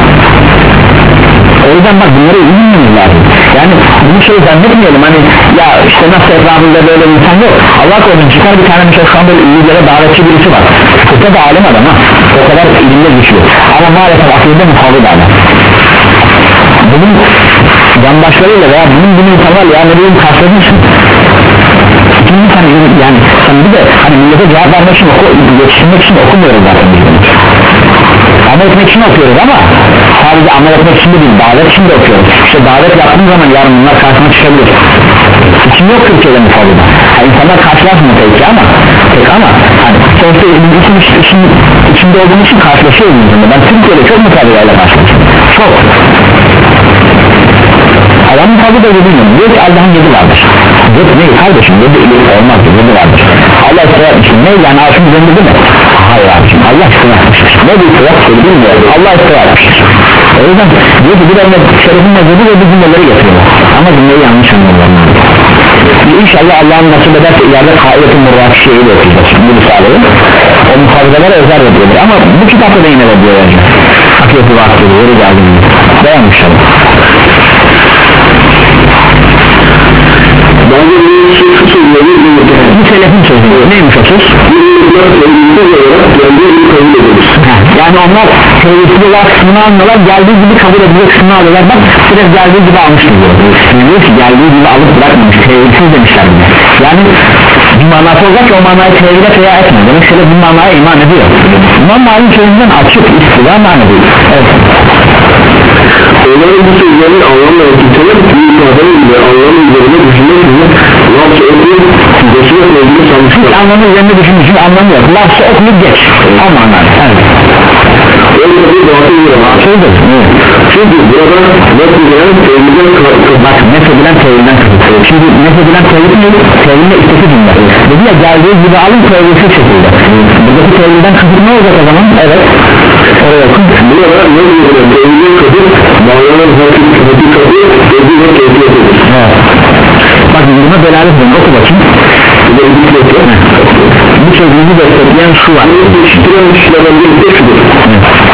O yüzden bak bunları iyi bilmemiz lazım. Yani bunu şey zannetmeyelim hani ya işte nasıl etrafında böyle bir insan yok. Allah korusun çıkar bir tane mesela kan böyle iyilere davetçi birisi var. Kısa da alim adam ha. O kadar ilimde güçlü. Ama maalesef akılda muhalif adam. Bunun yandaşlarıyla veya bunun bunu insanlarla ya ne diyeyim karşılaşmışsın. İkinci hani yani sen bir de hani millete cevap vermek için oku, yetiştirmek için okumuyoruz zaten biz bunu. Amel etmek için okuyoruz ama sadece amel etmek için de değil, davet için de okuyoruz. İşte davet yaptığın zaman yarın bunlar karşına çıkabilir. İçin yok Türkiye'de mufavvida. Yani insanlar karşılaşmıyor peki ama pek ama hani sonuçta için, için, içinde olduğum için karşılaşıyoruz bizimle. Ben Türkiye'de çok mufavvidayla karşılaşıyorum. Çok. Adamın tabi da bilmiyorum. Diyor ki Allah'ın yedi vardır. Diyor ki ne kardeşim yedi ileri olmaz diyor, yedi vardır. Allah istiva etmiştir. Ne yani arşın üzerinde değil mi? Hayır abicim Allah istiva etmiştir. Ne bir istiva etmiştir bilmiyorum. Allah istiva etmiştir. O yüzden diyor ki bir de şerefin mezhebi ve bu cümleleri getiriyorlar. Ama cümleyi yanlış anlıyorlar. İnşallah Allah'ın nasip ederse ileride kaidet-i murrak şeyi de okuyacağız. Bu risaleyi. O muhafazalara özel ediyorlar. Ama bu kitapta da yine ediyor yani. Hakiyeti vaktiyle yeri geldiğinde. Dayanmış inşallah. Bu selefin sözü neymiş o söz? Yani onlar tevhidli olarak kısmını almıyorlar, geldiği gibi kabul edilir kısmını alıyorlar. Bak direkt geldiği gibi almış diyor. Diyor ki geldiği gibi alıp bırakmamış, tevhidsiz demişler bile. Yani bir manası olacak ki o manayı tevhide feya etmiyor. Demek şöyle bir manaya iman ediyor. İmam Malik'in sözünden açık istiva mana değil. Evet. Onların bu sözlerin anlamla ötütülüp bir ifadenin bile anlamı üzerine düşünmek için lafça okuyup geçmek ilgili sanmışlar. Anlamı üzerine düşünmek için anlamı yok. Lafça okuyup geç. O manada. Evet. Öyle bir batıl bir Şeydir. Çünkü burada nefedilen tevhiden bak nefedilen tevhiden kısıtıyor. Şimdi nefedilen tevhid ne? Tevhidle istesi cümle. Dedi ya geldiği gibi alın tevhidsiz şekilde. Buradaki tevhiden kısıt ne olacak o zaman? Evet. Oraya okun. Burada ne diyor? Tevhidin kısıt bağlanan hakikati ödü ve keyfiyetidir. Evet. Bak buna delalet edin. Oku bakayım. Bu sözümüzü destekleyen şu var. İşitilen kişilerden birisi şudur. Onlar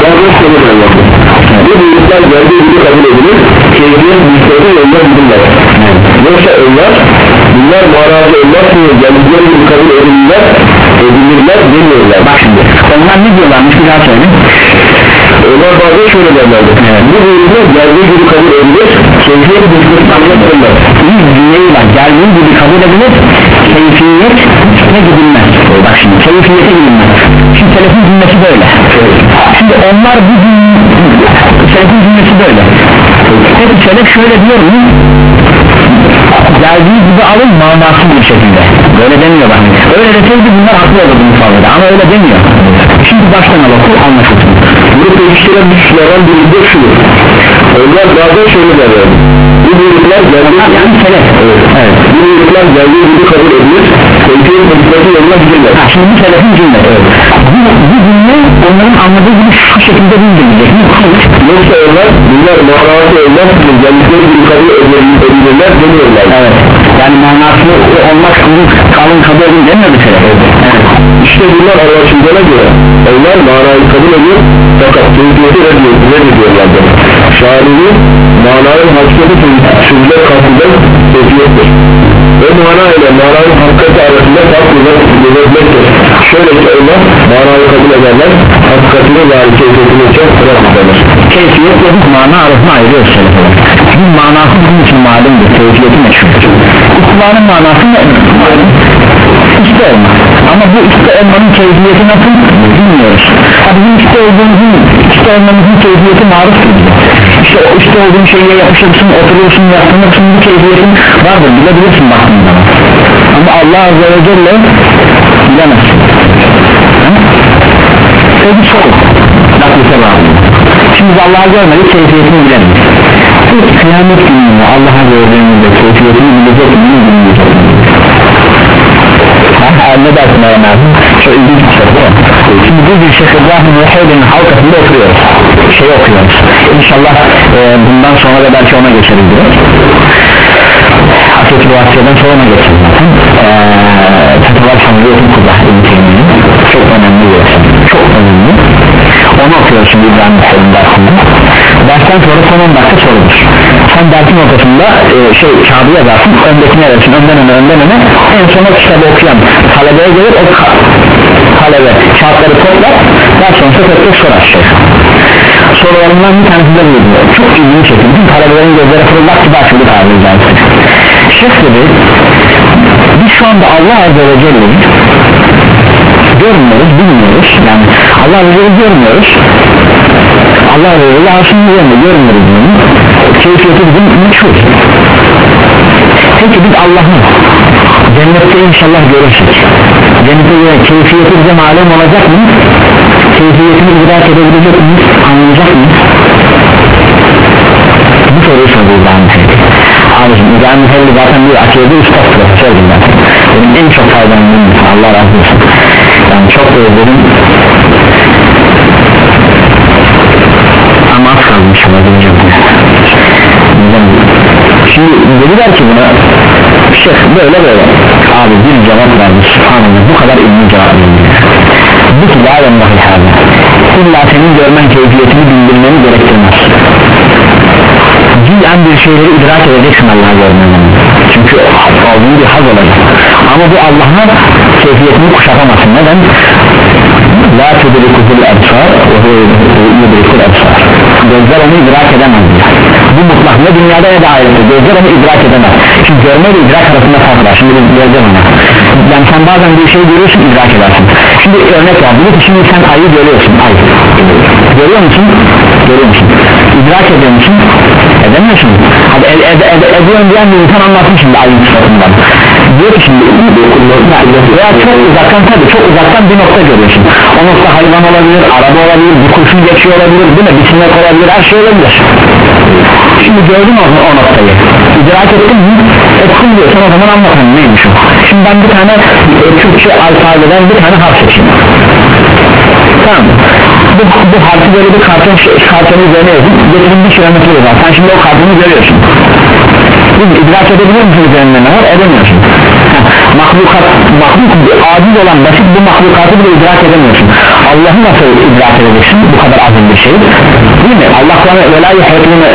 Bazı şöyle derlerdi. Bu büyükler geldiği gibi kabul edilir, keyfiyet büyükleri yollar bilirler. Yoksa onlar, bunlar mağarazi olmaz mı, geldikleri gibi kabul edilirler, edilirler demiyorlar. Bak şimdi onlar ne diyorlarmış bir daha söyle. Onlar bazen şöyle derlerdi. Bu büyükler geldiği gibi kabul edilir, keyfiyet büyükleri anlatırlar. İyi cümleyi bak, geldiği gibi kabul edilir, keyfiyet ne gidilmez. Bak şimdi keyfiyete gidilmez. Şimdi telefon cümlesi böyle. Şimdi onlar bu telefon cümlesi böyle. Peki selef şöyle diyor mu? Geldiği gibi alın manasız bir şekilde. Böyle demiyor bak. Öyle deseydi bunlar haklı olurdu mufavvede ama öyle demiyor. Şimdi baştan al oku anlaşılsın. Bunu pekiştiren düşünülen bir de şudur. Onlar bazen şöyle derlerdi. Bu büyükler geldiği gibi yani selef. Evet. Evet. Bu büyükler geldiği gibi kabul edilir, keyfiyet büyükleri yoluna giderler. Ha, şimdi bu selefin cümle. Evet. Bu, bu cümle onların anladığı gibi şu şekilde bildirecek. Yoksa onlar bunlar manası olmaz mı, geldikleri gibi kabul edilirler demiyorlar. Evet. Yani manası olmaz kalın, kalın kabul edin demiyor bir selef. Evet. İşte bunlar anlaşıldığına göre onlar manayı kabul ediyor fakat keyfiyeti reddediyorlardı. Şairinin mananın hakikati sözler kalkından keyfiyettir. Ve mana ile mananın hakikati arasında fark gözetmektir. Şöyle ki onlar manayı kabul ederler, hakikatini ve keyfiyetini için bırakırlar. Keyfiyet ve biz mana arasında ayırıyoruz selef olarak. Bir manası bizim için malumdur, keyfiyeti meşhurdur. İslam'ın manası ne? İşte olmak. Ama bu işte olmanın keyfiyeti nasıl bilmiyoruz. Ha, bizim işte olduğumuzun, işte olmamızın keyfiyeti maruftur bize. İşte o işte olduğun şeye yapışırsın, oturursun, yaslanırsın, bu keyfiyetin vardır, bilebilirsin baktığın zaman. Ama Allah Azze ve Celle bilemezsin. Peki soru. Naklısa bağlı. Şimdi Allah'a görmedik, keyfiyetini bilemeyiz. Peki kıyamet gününde Allah'a gördüğümüzde keyfiyetini bilecek mi, bilmeyecek mi? Ne dersin Ömer? Çok ilginç bir soru değil mi? Şimdi biz bir Şeyh İbrahim Vahid'in halkasında oturuyoruz, şey okuyoruz. İnşallah e, bundan sonra da belki ona geçeriz direkt. Atatürk Vahid'den sonra ona geçeriz zaten. Fethullah'ın Hamdiyet'in Kubah İlmiti'nin çok önemli bir resim, çok önemli. Onu okuyoruz şimdi İbrahim Vahid'in dersinde. Dersten sonra son on dakika sorulur. Sen dersin ortasında e, şey kağıdı yazarsın, öndekine verirsin, önden öne önden öne, en son o kitabı okuyan talebeye gelir, o ka talebe kağıtları toplar, daha sonra tek tek sorar şey. Sorularından bir tanesi de buydu, çok ilginç şekilde bütün talebelerin gözleri fırıldak gibi açıldı tabiri caizse. Şeyh dedi, biz şu anda Allah Azze ve Celle'yi görmüyoruz, bilmiyoruz, yani Allah Azze ve Celle'yi görmüyoruz, Allah Azze ve Celle aslında üzerinde görmüyoruz bunu, keyfiyeti bizim meşhur. Peki biz Allah'ı cennette inşallah görürsek, cennette göre keyfiyeti bize malum olacak mı? Keyfiyetini idrak edebilecek miyiz? Anlayacak mıyız? Bu soruyu soruyor İbrahim Fehli. Abicim İbrahim Fehli zaten bir akide usta profesördüm ben. Benim en çok faydalandığım Allah razı olsun. Yani çok özledim. Ama az kalmış olabilir. Şimdi dediler ki buna Şeyh böyle böyle abi bir cevap verdi subhanallah, bu kadar ilmi cevap verdi. Bu ki la yandahi hâzâ, illa senin görmen keyfiyetini bildirmeni gerektirmez. Cilen bir şeyleri idrak edeceksin Allah'a görmeni, çünkü aldığın bir haz olacak, ama bu Allah'ın keyfiyetini kuşatamazsın. Neden? La tudrikuhul absar ve huve yudrikul absar. Gözler onu idrak edemez diyor. Bu mutlak, ne dünyada ne de ahirette gözler onu idrak edemez. Şimdi görme ile idrak arasında fark var. Şimdi biz göreceğiz ona. Yani sen bazen bir şey görüyorsun, idrak edersin. Şimdi örnek var, diyor ki şimdi sen ayı görüyorsun, ay görüyor musun? Görüyor musun? İdrak ediyor musun? Edemiyorsun. Hadi ed ed ed ediyorum diyen bir insan anlatsın şimdi ayın sıfatından. Diyor ki şimdi veya çok uzaktan, tabii çok uzaktan bir nokta görüyorsun. O nokta hayvan olabilir, araba olabilir, bir kurşun geçiyor olabilir, değil mi? Bir sinek olabilir, her şey olabilir. Şimdi gördün o, o noktayı, idrak ettin mi? Etsin diyorsan o zaman anlatın neymiş o. Şimdi ben bir tane e, Türkçe alfabeden bir tane harf seçeyim. Tamam, bu, bu harfi böyle bir karton, kartonun üzerine yazıp getirin bir kilometre var. Sen şimdi o kartonu görüyorsun. Biz idrak edebilir misin üzerinde ne var? Edemiyorsun. Mahlukat, mahluk aciz olan basit bu mahlukatı bile idrak edemiyorsun. Allah'ı nasıl idrak edeceksin bu kadar azim bir şey değil mi? Allah Kur'an'ı ve la yuhitune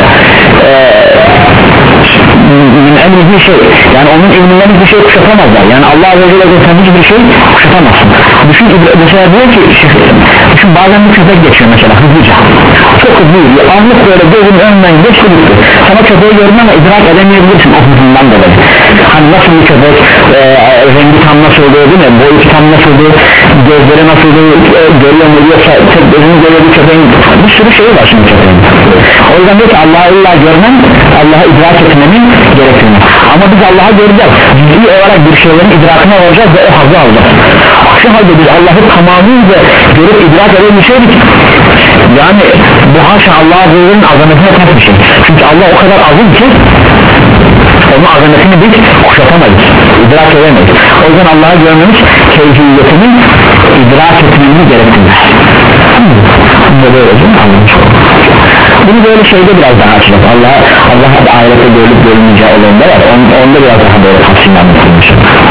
min emrihi şey, yani onun ilminden bir şey kuşatamazlar. Yani Allah Azze ve Celle sen hiçbir şey kuşatamazsın. Düşün, mesela diyor ki düşün, bazen bir köpek geçiyor mesela hızlıca, çok hızlı yürüyor, anlık böyle gözün önünden geçti gitti, sana köpeği gördün ama idrak edemeyebilirsin o hızından dolayı. Hani nasıl bir köpek, e, rengi tam nasıl oluyor değil mi, boyu tam nasıl oluyor, gözleri nasıl oluyor, e, görüyor mu yoksa tek gözünü görüyor bir köpeğin, bir sürü şey var şimdi köpeğin. O yüzden diyor ki Allah'ı illa görmem, Allah'ı idrak etmemin gerektiğini, ama biz Allah'ı göreceğiz, ciddi olarak bir şeylerin idrakına olacağız ve o hazzı alacağız. Aksi halde biz Allah'ı tamamıyla görüp idrak edebilseydik, yani bu haşa Allah'a Azze'nin azametine ters bir şey. Çünkü Allah o kadar azim ki onun azametini biz kuşatamayız, idrak edemeyiz. O yüzden Allah'ı görmemiz keyfiyetini idrak etmemiz gerektiğini. Bunu böyle değil mi? Bunu böyle şeyde biraz daha açacak. Allah Allah ahirette görülüp görülmeyeceği olayında var. On, onda biraz daha böyle tafsiline anlatılmış.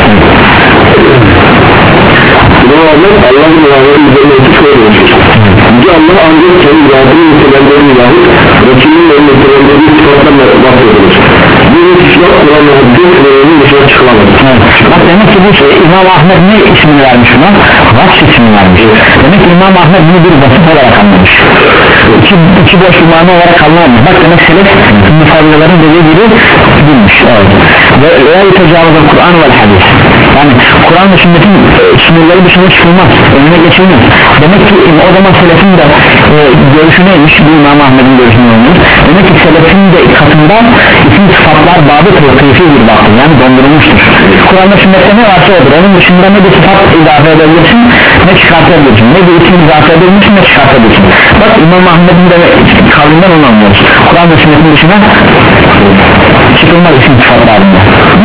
Buna rağmen Allah'ın muhabbeti üzerine etik koyulmuştur. Yüce Allah ancak kendi zatını nitelendiğini yahut Resulünün önüne nitelendiğini sıfatlarla bahsedilir. Bir istisnaf Kur'an'ın hadis ve onun dışına çıkılamaz. Bak demek ki bu şey, İmam Ahmed ne ismini vermiş buna? Vasf ismini vermiş. Demek ki İmam Ahmed bunu bir vasıf olarak anlamış. İki, iki boş imamı olarak anlamamış. Bak demek selef müfavlaların dediği gibi bilmiş. Evet. Ve veya tecavüzü Kur'an ve hadis. Yani Kur'an ve sünnetin sınırları dışına çıkılmaz, önüne geçilmez. Demek ki o zaman selefin de e, görüşü neymiş? Bu İmam Ahmed'in görüşü neymiş? Demek ki selefin de katında isim sıfatlar babı kıyfi bir baktır, yani dondurulmuştur. Kur'an'da sünnette ne varsa odur. Onun dışında ne bir sıfat izafe edebilirsin, ne çıkartabilirsin, ne bir isim izafe edebilirsin, ne çıkartabilirsin. Bak İmam Ahmed'in de kavlinden onu anlıyoruz. Kur'an ve sünnetin dışına çıkılmaz isim sıfatlarında.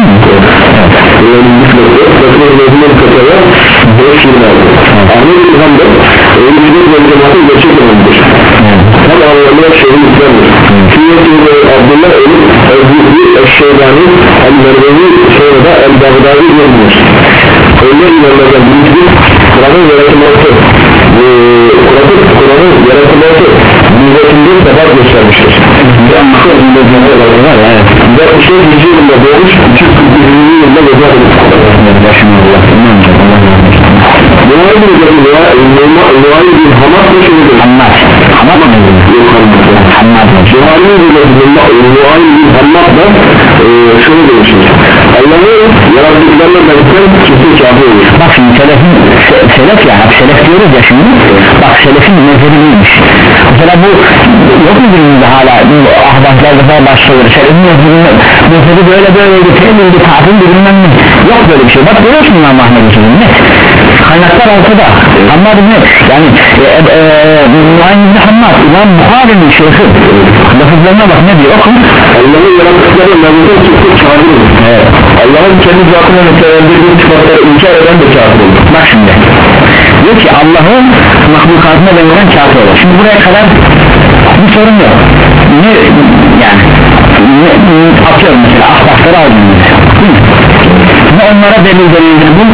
Ahmet İlhan'da Eylül'ün ve cemaatin gerçek önemlidir. Tam anlamına şehir İslam'dır. Sünnetinde Abdullah Eylül Ezzizli Eşşeybani El-Mervevi sonra da El-Bagdadi görünür. Öyle ilerlerden birisi Kur'an'ın yaratılması Kur'an'ın Kur'an'ın yaratılması milletinde sebat göstermiştir. Bir anlıkta önünde cemaatları var ya. Bir de kuşun yüzü yılında doğmuş, iki yüz kırk bir yılında vefat edilmiş. Başım Allah. Nuhay bin Nuhay bin Hamad da şöyledir. Hamad. Hamad mı? Yok Hamad. Hamad mı? Nuhay bin Hamad da şöyle demiştir. Allah'ı yarattıklarına benzer kesin kâfi olur. Bak şimdi selefin, se, selef ya, selef diyoruz ya şimdi. Bak selefin mezhebi neymiş? Mesela bu yok mu günümüzde hala ahbaplarda falan başlıyor. Selefin mezhebi böyle böyleydi, temeliydi, tatildi bilmem ne. Yok böyle bir şey. Bak görüyorsun İmam Ahmed'in sözünü ne? Kaynaklar ortada. Hammad ne? Yani Nuhaym bin Hammad, İmam Bukhari'nin şeyhi. Lafızlarına bak ne diyor? Okun. Allah'ın yarattıkları mevzuda kesin kâfi olur. Evet. Allah'ın kendi zatına nitelendirdiği sıfatları inkar eden de kâfi olur. Bak şimdi diyor ki Allah'ın mahlukatına benzeyen kâfi olur. Şimdi buraya kadar bir sorun yok. Ne yani ne, atıyorum mesela ahbapları aldığımız ne onlara delil delildir bu,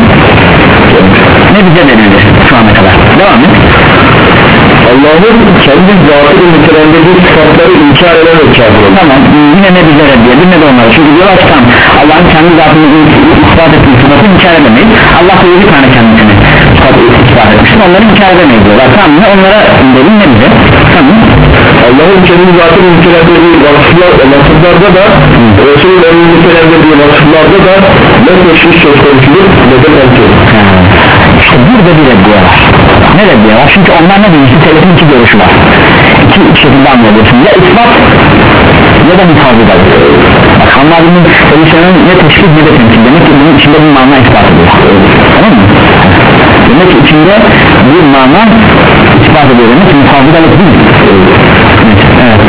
ne bize delildir şu ana kadar. Devam et. Allah'ın kendi zatını nitelendirdiği sıfatları inkar eden de kâfi olur. Tamam, yine ne bize reddiyedir ne de onlara. Çünkü diyorlar ki tamam, Allah'ın kendi zatını ispat ettiği sıfatı inkar edemeyiz. Allah da bir tane kendisini ispat etmiştir, onları inkar edemeyiz diyorlar. Tamam, ne onlara delil ne bize? Tamam. Allah'ın kendi zatını nitelendirdiği vasıflar, vasıflarda da Resul'ün nitelendirdiği vasıflarda da ne teşhis söz konusudur ne de kontrol. İşte burada bir reddiye var. Ne reddiye var? Çünkü onlar ne diyor? İşte selefin iki görüşü var. İki şekilde anlayabiliyorsun. Ya ispat ya da mutafık alır. Bak Hamadi'nin Elisa'nın ne teşhis ne de temsil. Demek ki bunun içinde bir mana ispat ediyor. Tamam mı? Demek ki içinde bir mana ispat ediyor. Demek ki mutafık alır değil. Evet.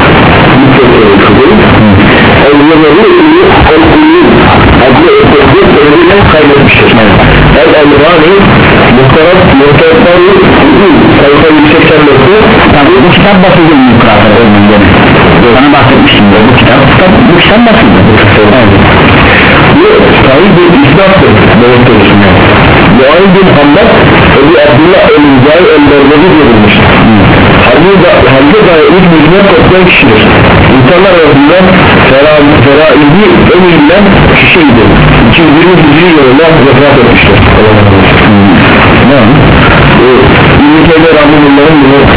El-Yemevi El-Kulli adlı ötesi sebebiyle kaybetmiştir. El-Elvani Muhtarat Muhtaratları sayfa yüksekten bakıyor. Tabii bu kitap basıldı mı Kur'an'da? Sana bahsetmiştim de bu kitap, kitap bu kitap nasıl bu sahip bir İslam'dır demek görürsün bu aynı bin Hamad Ebu Abdullah el-İnzai el-Mervezi görülmüş Harbi dair ilk müzme toplayan kişidir İnsanlar arasında feraizi en iyilen kişiydi iki yüz yirmi hicri yılında vefat etmiştir İbn-i Teymiye Rahimulloh'un bunu